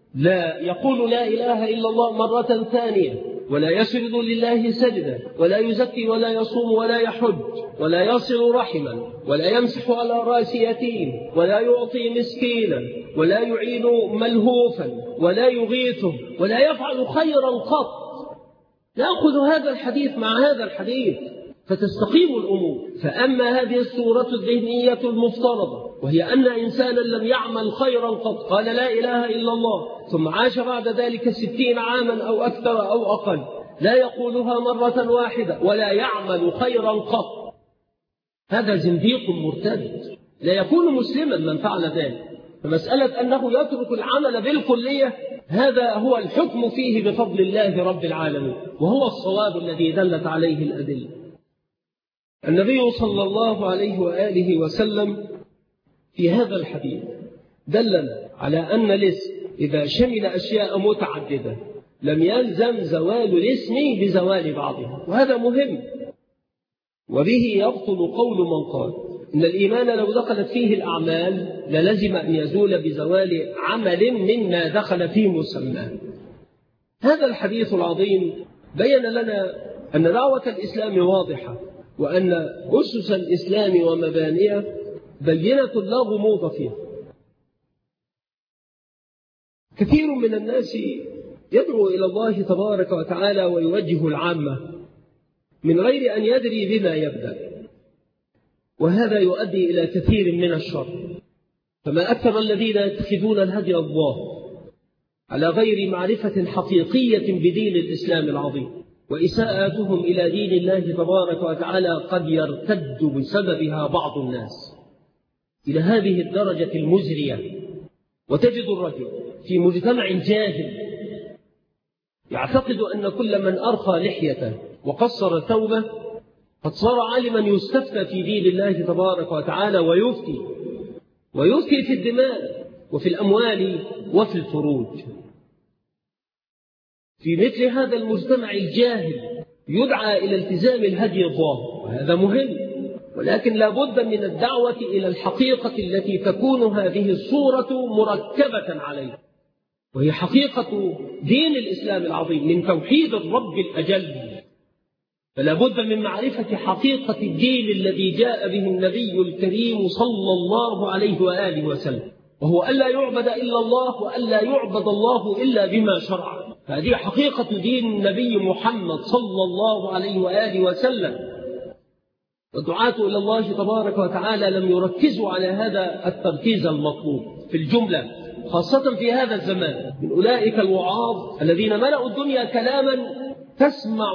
لا يقول لا إله إلا الله مرة ثانية، ولا يسجد لله سجدا، ولا يزكي ولا يصوم ولا يحج ولا يصل رحما، ولا يمسح على رأس يتيم، ولا يعطي مسكينا، ولا يعين ملهوفا، ولا يغيثه، ولا يفعل خيرا قط. نأخذ هذا الحديث مع هذا الحديث فتستقيم الأمور. فأما هذه الصورة الذهنية المفترضة وهي أن إنسانا لم يعمل خيرا قط قال لا إله إلا الله ثم عاش بعد ذلك 60 عاما أو أكثر أو أقل لا يقولها مرة واحدة ولا يعمل خيرا قط، هذا زنديق مرتد، لا يكون مسلما من فعل ذلك. فمسألة أنه يترك العمل بالكلية هذا هو الحكم فيه بفضل الله رب العالمين، وهو الصواب الذي دلت عليه الأدلة. النبي صلى الله عليه وآله وسلم في هذا الحديث دلنا على أن الاسم إذا شمل أشياء متعددة لم يلزم زوال الاسم بزوال بعضها، وهذا مهم. وبه يبطل قول من قال إن الإيمان لو دخلت فيه الأعمال للزم أن يزول بزوال عمل مما دخل فيه مسماه. هذا الحديث العظيم بين لنا أن دعوة الإسلام واضحة، وأن أسس الإسلام ومبانيه بينة لا غموض فيها. كثير من الناس يدعو إلى الله تبارك وتعالى ويوجه العامة من غير أن يدري بما يبدأ، وهذا يؤدي إلى كثير من الشر. فما أكثر الذين يتخذون الهدي الله على غير معرفة حقيقية بدين الإسلام العظيم، وإساءتهم إلى دين الله تبارك وتعالى قد يرتد بسببها بعض الناس إلى هذه الدرجة المزرية. وتجد الرجل في مجتمع جاهل يعتقد أن كل من أرخى لحيته وقصر ثوبه قد صار عالما يستفتى في دين الله تبارك وتعالى ويفتي في الدماء وفي الأموال وفي الفروج. في مثل هذا المجتمع الجاهل يدعى إلى التزام الهدي الظاهر، وهذا مهم، ولكن لا بد من الدعوة إلى الحقيقة التي تكون هذه الصورة مركبة عليها، وهي حقيقة دين الإسلام العظيم من توحيد الرب الأجل. فلا بد من معرفة حقيقة الدين الذي جاء به النبي الكريم صلى الله عليه وآله وسلم، وهو ألا يعبد إلا الله وألا يعبد الله إلا بما شرع. هذه حقيقة دين النبي محمد صلى الله عليه وآله وسلم. والدعاة إلى الله تبارك وتعالى لم يركزوا على هذا التركيز المطلوب في الجملة، خاصة في هذا الزمان، من أولئك الوعاظ الذين ملأوا الدنيا كلاما تسمع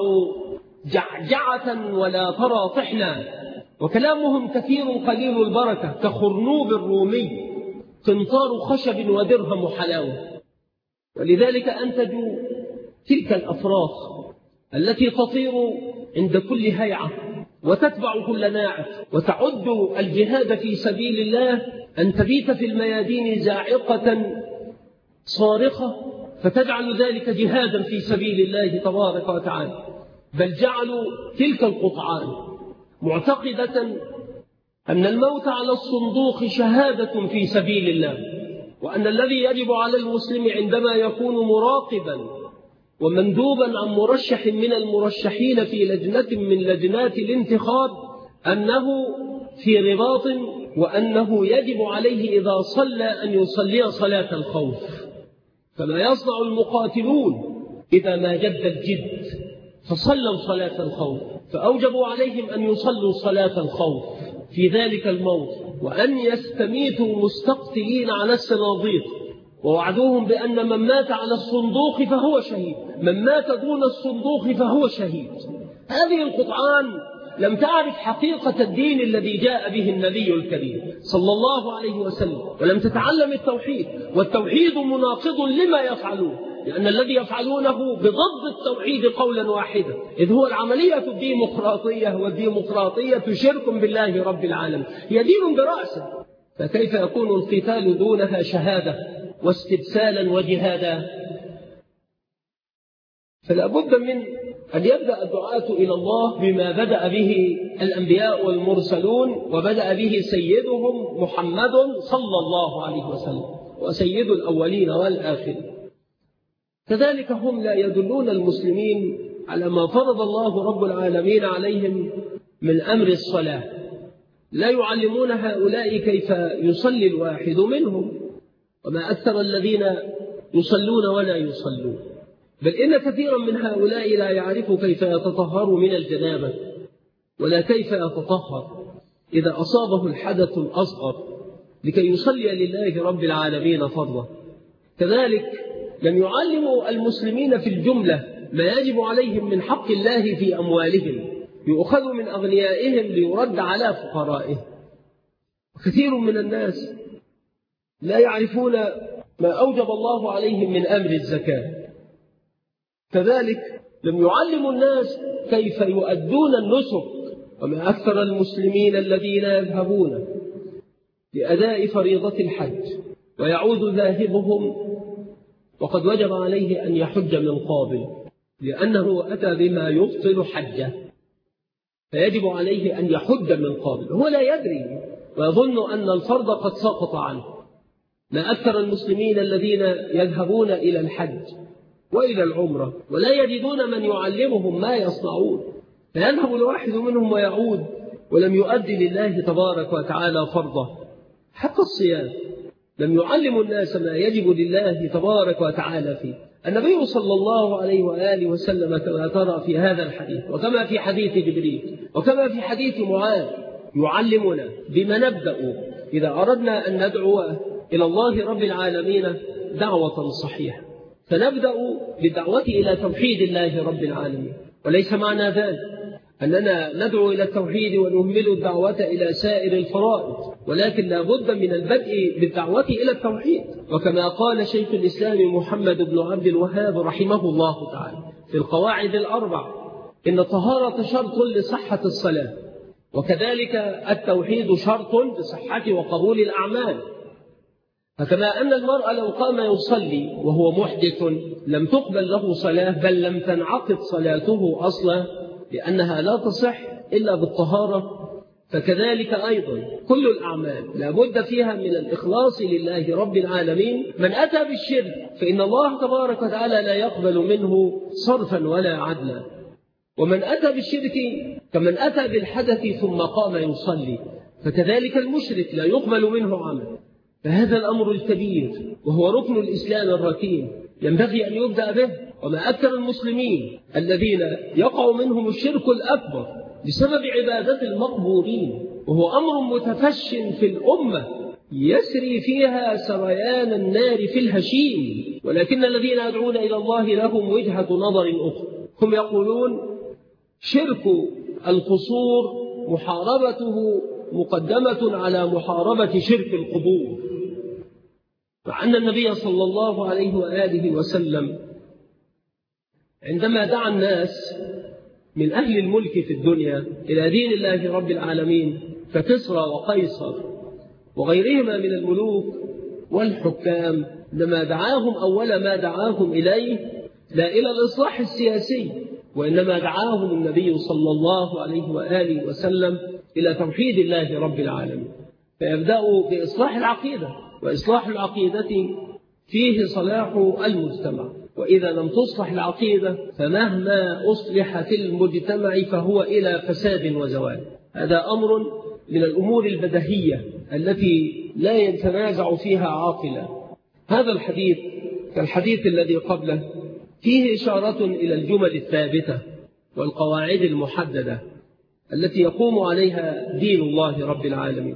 جعجعة ولا ترى طحنا، وكلامهم كثير قليل البركة كخرنوب الرومي، قنطار خشب ودرهم حلاوة. ولذلك أنتجوا تلك الأفراخ التي تطير عند كل هيعة وتتبع كل ناعق، وتعد الجهاد في سبيل الله أن تبيت في الميادين زاعقة صارخة، فتجعل ذلك جهادا في سبيل الله تبارك وتعالى. بل جعلوا تلك القطعان معتقدة أن الموت على الصندوق شهادة في سبيل الله، وأن الذي يجب على المسلم عندما يكون مراقبا ومندوبا عن مرشح من المرشحين في لجنة من لجنات الانتخاب أنه في رباط، وأنه يجب عليه إذا صلى أن يصلي صلاة الخوف، كما يصنع المقاتلون إذا ما جد الجد فصلوا صلاة الخوف، فأوجبوا عليهم أن يصلوا صلاة الخوف في ذلك الموت، وأن يستميتوا مستقتلين على الصناديق، ووعدوهم بأن من مات على الصندوق فهو شهيد، من مات دون الصندوق فهو شهيد. هذه القطعان لم تعرف حقيقة الدين الذي جاء به النبي الكريم صلى الله عليه وسلم، ولم تتعلم التوحيد، والتوحيد مناقض لما يفعلون، لأن الذي يفعلونه بضد التوحيد قولا واحدا، إذ هو العملية الديمقراطية، والديمقراطية شرك بالله رب العالمين، هي دين برأسه، فكيف يكون القتال دونها شهادة واستبسالا وجهادا؟ فلا بد من أن يبدأ الدعاة إلى الله بما بدأ به الأنبياء والمرسلون، وبدأ به سيدهم محمد صلى الله عليه وسلم وسيد الأولين والآخرين. كذلك هم لا يدلون المسلمين على ما فرض الله رب العالمين عليهم من أمر الصلاة، لا يعلمون هؤلاء كيف يصلي الواحد منهم، وما أكثر الذين يصلون ولا يصلون، بل إن كثيرا من هؤلاء لا يعرف كيف يتطهر من الجنابة، ولا كيف يتطهر إذا أصابه الحدث الأصغر لكي يصلي لله رب العالمين فرضا. كذلك لم يعلموا المسلمين في الجملة ما يجب عليهم من حق الله في أموالهم، يؤخذ من أغنيائهم ليرد على فقرائهم. كثير من الناس لا يعرفون ما أوجب الله عليهم من أمر الزكاة. كذلك لم يعلموا الناس كيف يؤدون النسك، وما أكثر المسلمين الذين يذهبون لأداء فريضة الحج ويعود ذاهبهم وقد وجب عليه أن يحج من قابل، لأنه أتى بما يبطل حجه، فيجب عليه أن يحج من قابل. هو لا يدري ويظن أن الفرض قد سقط عنه. ما أكثر المسلمين الذين يذهبون إلى الحج وإلى العمرة ولا يجدون من يعلمهم ما يصنعون، فيذهب الواحد منهم ويعود ولم يؤدي لله تبارك وتعالى فرضه. حتى الصيام لم يعلم الناس ما يجب لله تبارك وتعالى فيه. النبي صلى الله عليه وآله وسلم كما ترى في هذا الحديث وكما في حديث جبريل وكما في حديث معاذ يعلمنا بما نبدأ إذا أردنا أن ندعو إلى الله رب العالمين دعوة صحيحة. فنبدأ بالدعوة إلى توحيد الله رب العالمين، وليس معنى ذلك أننا ندعو إلى التوحيد ونهمل الدعوة إلى سائر الفرائض، ولكن لا بد من البدء بالدعوة إلى التوحيد. وكما قال شيخ الإسلام محمد بن عبد الوهاب رحمه الله تعالى في القواعد الأربع: إن الطهارة شرط لصحة الصلاة، وكذلك التوحيد شرط لصحة وقبول الأعمال. فكما أن المرء لو قام يصلي وهو محدث لم تقبل له صلاة، بل لم تنعقد صلاته أصلا لأنها لا تصح إلا بالطهارة، فكذلك أيضا كل الأعمال لا بد فيها من الإخلاص لله رب العالمين. من أتى بالشرك فإن الله تبارك وتعالى لا يقبل منه صرفا ولا عدلا، ومن أتى بالشرك كمن أتى بالحدث ثم قام يصلي، فكذلك المشرك لا يقبل منه عمل. فهذا الأمر الكبير وهو ركن الإسلام الركين ينبغي أن يبدأ به. وما أكثر المسلمين الذين يقع منهم الشرك الأكبر بسبب عبادة المقبورين، وهو أمر متفش في الأمة يسري فيها سريان النار في الهشيم، ولكن الذين يدعون إلى الله لهم وجهة نظر أخرى. هم يقولون شرك القصور محاربته مقدمة على محاربة شرك القبور، مع أن النبي صلى الله عليه وآله وسلم عندما دعا الناس من أهل الملك في الدنيا إلى دين الله رب العالمين ككسرى وقيصر وغيرهما من الملوك والحكام، لما دعاهم أول ما دعاهم إليه لا إلى الإصلاح السياسي، وإنما دعاهم النبي صلى الله عليه وآله وسلم إلى توحيد الله رب العالمين. فيبدأوا بإصلاح العقيدة، وإصلاح العقيدة فيه صلاح المجتمع، وإذا لم تصلح العقيدة فمهما أصلح في المجتمع فهو إلى فساد وزوال. هذا أمر من الأمور البديهية التي لا يتنازع فيها عاقلا. هذا الحديث كالحديث الذي قبله فيه إشارة إلى الجمل الثابتة والقواعد المحددة التي يقوم عليها دين الله رب العالمين،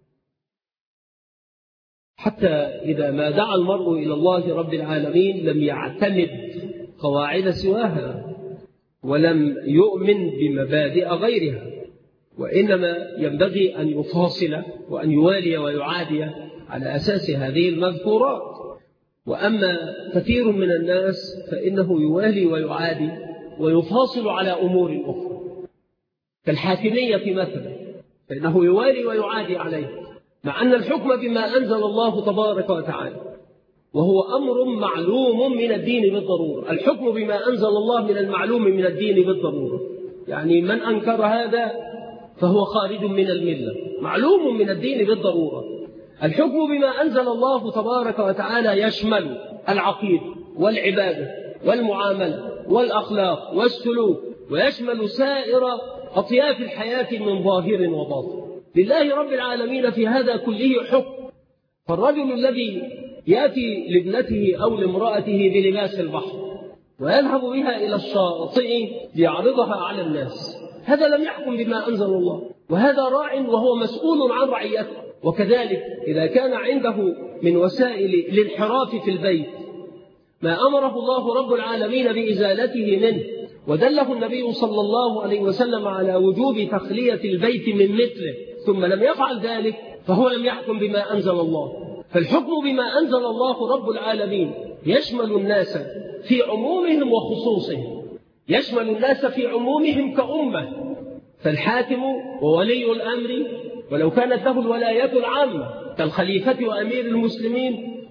حتى إذا ما دعا المرء إلى الله رب العالمين لم يعتمد قواعد سواها ولم يؤمن بمبادئ غيرها، وإنما ينبغي أن يفاصل وأن يوالي ويعادي على أساس هذه المذكورات. وأما كثير من الناس فإنه يوالي ويعادي ويفاصل على أمور أخرى كالحاكمية مثلا، فإنه يوالي ويعادي عليه، مع أن الحكم بما أنزل الله تبارك وتعالى وهو أمر معلوم من الدين بالضرورة. الحكم بما أنزل الله من المعلوم من الدين بالضرورة، يعني من أنكر هذا فهو خارج من الملة، معلوم من الدين بالضرورة. الحكم بما أنزل الله تبارك وتعالى يشمل العقيدة والعبادة والمعاملة والأخلاق والسلوك، ويشمل سائر أطياف الحياة من ظاهر وباطن. لله رب العالمين في هذا كله حكم. فالرجل الذي يأتي لابنته أو لامرأته بلباس البحر ويذهب بها إلى الشاطئ ليعرضها على الناس، هذا لم يحكم بما أنزل الله، وهذا راع وهو مسؤول عن رعيته. وكذلك إذا كان عنده من وسائل الانحراف في البيت ما أمره الله رب العالمين بإزالته منه، ودله النبي صلى الله عليه وسلم على وجوب تخلية البيت من مثله، ثم لم يفعل ذلك فهو لم يحكم بما أنزل الله. فالحكم بما أنزل الله رب العالمين يشمل الناس في عمومهم وخصوصهم، يشمل الناس في عمومهم كأمة. فالحاكم وولي الأمر ولو كانت له الولايات العامة كالخليفة وأمير المسلمين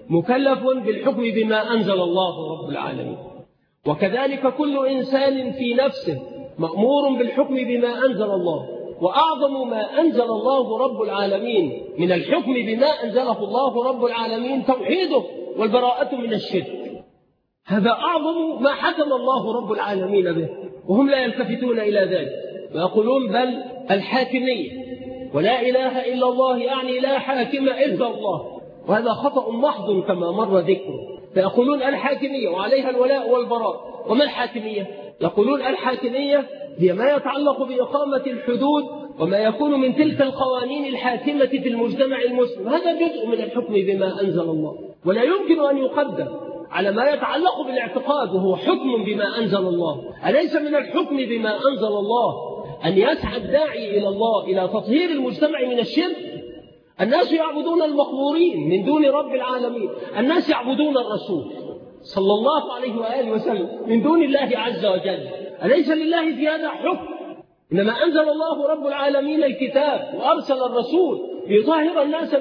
مكلف بالحكم بما أنزل الله رب العالمين، وكذلك كل إنسان في نفسه مأمور بالحكم بما أنزل الله. وأعظم ما أنزل الله رب العالمين من الحكم بما أنزله الله رب العالمين توحيده والبراءة من الشرك. هذا أعظم ما حكم الله رب العالمين به، وهم لا يلتفتون إلى ذلك ويقولون بل الحاكمية، ولا إله إلا الله يعني لا حاكم إلا الله، وهذا خطأ محض كما مر ذكره. فيقولون الحاكمية وعليها الولاء والبراء. وما الحاكمية؟ يقولون الحاكمية هي ما يتعلق بإقامة الحدود وما يكون من تلك القوانين الحاكمة في المجتمع المسلم. هذا جزء من الحكم بما أنزل الله، ولا يمكن أن يقدم على ما يتعلق بالاعتقاد وهو حكم بما أنزل الله. أليس من الحكم بما أنزل الله أن يسعى الداعي إلى الله إلى تطهير المجتمع من الشرك؟ الناس يعبدون المقبورين من دون رب العالمين، الناس يعبدون الرسول صلى الله عليه وآله وسلم من دون الله عز وجل. أليس لله في هذا حكم؟ إنما أنزل الله رب العالمين الكتاب وأرسل الرسول ليطهر الناس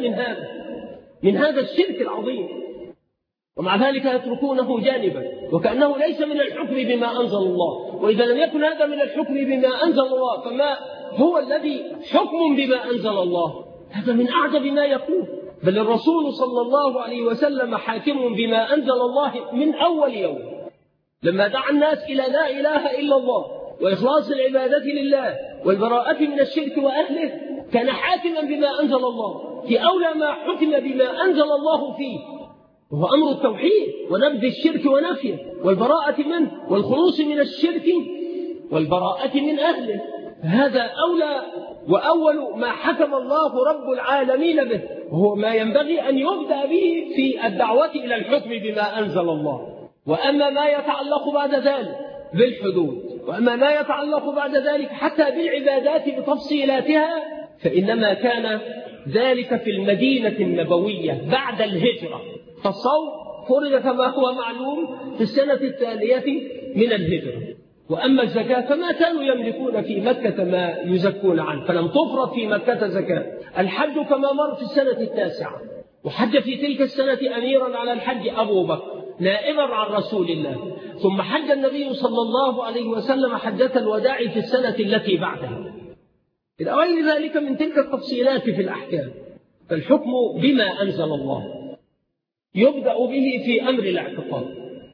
من هذا الشرك العظيم، ومع ذلك يتركونه جانبا وكأنه ليس من الحكم بما أنزل الله. وإذا لم يكن هذا من الحكم بما أنزل الله فما هو الذي حكم بما أنزل الله؟ هذا من أعجب ما يكون. بل الرسول صلى الله عليه وسلم حاكم بما أنزل الله من أول يوم، لما دعا الناس إلى لا إله إلا الله وإخلاص العبادة لله والبراءة من الشرك وأهله، كان حاكما بما أنزل الله في أولى ما حكم بما أنزل الله فيه، وهو أمر التوحيد ونبذ الشرك ونفيه والبراءة منه والخلوص من الشرك والبراءة من أهله. هذا أولى وأول ما حكم الله رب العالمين به، وهو ما ينبغي أن يبدأ به في الدعوة إلى الحكم بما أنزل الله. وأما ما يتعلق بعد ذلك بالحدود، وأما ما يتعلق بعد ذلك حتى بالعبادات بتفصيلاتها، فإنما كان ذلك في المدينة النبوية بعد الهجرة. فالصوم فرض كما هو معلوم في السنة التالية من الهجرة. وأما الزكاة فما كانوا يملكون في مكة ما يزكون عنه، فلم تفرض في مكة زكاة. الحج كما مر في السنة التاسعة، وحج في تلك السنة أميرا على الحج أبو بكر نائبا عن رسول الله، ثم حج النبي صلى الله عليه وسلم حجة الوداع في السنة التي بعدها. إلى غير ذلك من تلك التفصيلات في الأحكام. فالحكم بما أنزل الله يبدأ به في أمر الاعتقاد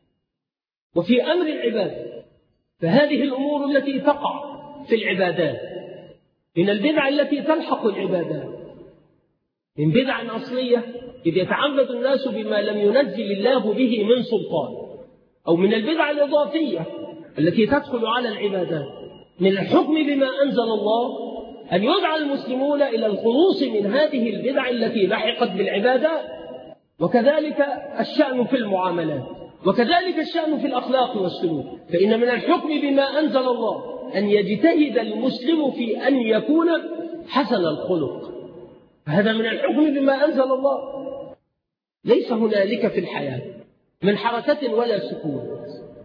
وفي أمر العبادة. فهذه الأمور التي تقع في العبادات من البدع التي تلحق العبادات، من بدع أصلية إذ يتعبد الناس بما لم ينزل الله به من سلطان، أو من البدع الإضافية التي تدخل على العبادات. من الحكم بما أنزل الله أن يدعى المسلمون إلى الخلوص من هذه البدع التي لحقت بالعبادات، وكذلك الشأن في المعاملات، وكذلك الشأن في الأخلاق والسلوك. فإن من الحكم بما أنزل الله أن يجتهد المسلم في أن يكون حسن الخلق. هذا من الحكم بما أنزل الله. ليس هنالك في الحياة من حركة ولا سكون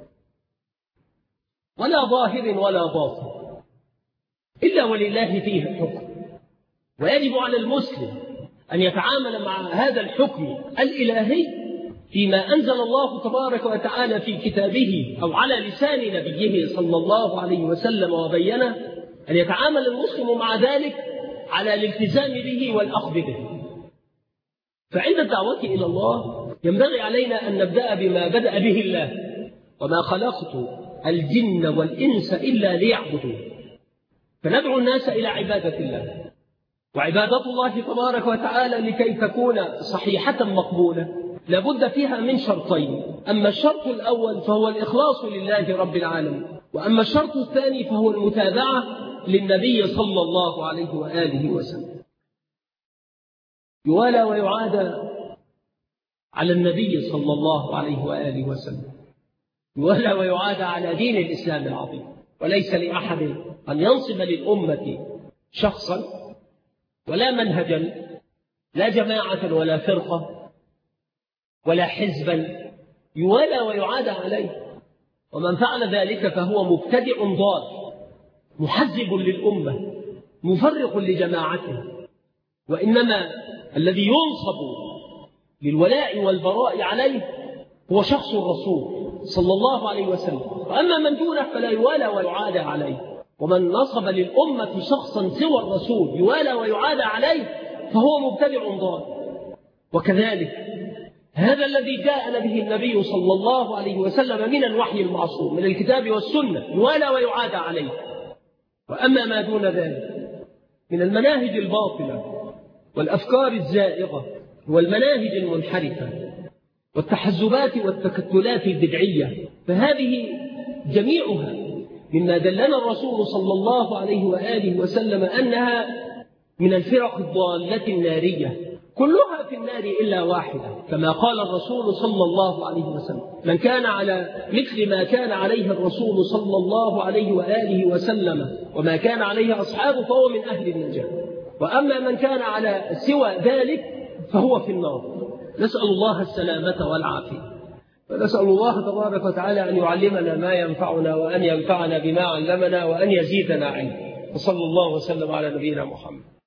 ولا ظاهر ولا باطن إلا ولله فيه الحكم، ويجب على المسلم أن يتعامل مع هذا الحكم الإلهي فيما أنزل الله تبارك وتعالى في كتابه أو على لسان نبيه صلى الله عليه وسلم وبينه، أن يتعامل المسلم مع ذلك على الالتزام به والأخذ به. فعند الدعوة إلى الله ينبغي علينا أن نبدأ بما بدأ به الله: وما خلقت الجن والإنس إلا ليعبدون. فندعو الناس إلى عبادة الله، وعبادة الله تبارك وتعالى لكي تكون صحيحة مقبولة لابد فيها من شرطين: أما الشرط الأول فهو الإخلاص لله رب العالمين، وأما الشرط الثاني فهو المتابعة للنبي صلى الله عليه وآله وسلم. يوالى ويعادى على النبي صلى الله عليه وآله وسلم، يوالى ويعادى على دين الإسلام العظيم. وليس لأحد أن ينصب للأمة شخصا ولا منهجا، لا جماعة ولا فرقة ولا حزبا، يوالى ويعادى عليه. ومن فعل ذلك فهو مبتدع ضال محزب للأمة مفرق لجماعته. وإنما الذي ينصب للولاء والبراء عليه هو شخص الرسول صلى الله عليه وسلم، وأما من دونه فلا يوالى ويعادى عليه. ومن نصب للأمة شخصا سوى الرسول يوالى ويعادى عليه فهو مبتدع ضال. وكذلك هذا الذي جاءنا به النبي صلى الله عليه وسلم من الوحي المعصوم من الكتاب والسنة يوالى ويعادى عليه. وأما ما دون ذلك من المناهج الباطلة والأفكار الزائغة والمناهج المنحرفة والتحزبات والتكتلات البدعية فهذه جميعها مما دلنا الرسول صلى الله عليه وآله وسلم أنها من الفرق الضالة النارية، كلها في النار إلا واحدة، كما قال الرسول صلى الله عليه وسلم: من كان على مثل ما كان عليه الرسول صلى الله عليه وآله وسلم وما كان عليه أصحابه فهو من أهل النجاة، وأما من كان على سوى ذلك فهو في النار. نسأل الله السلامة والعافية، ونسأل الله تبارك وتعالى أن يعلمنا ما ينفعنا وأن ينفعنا بما علمنا وأن يزيدنا علما. وصلى الله وسلم على نبينا محمد.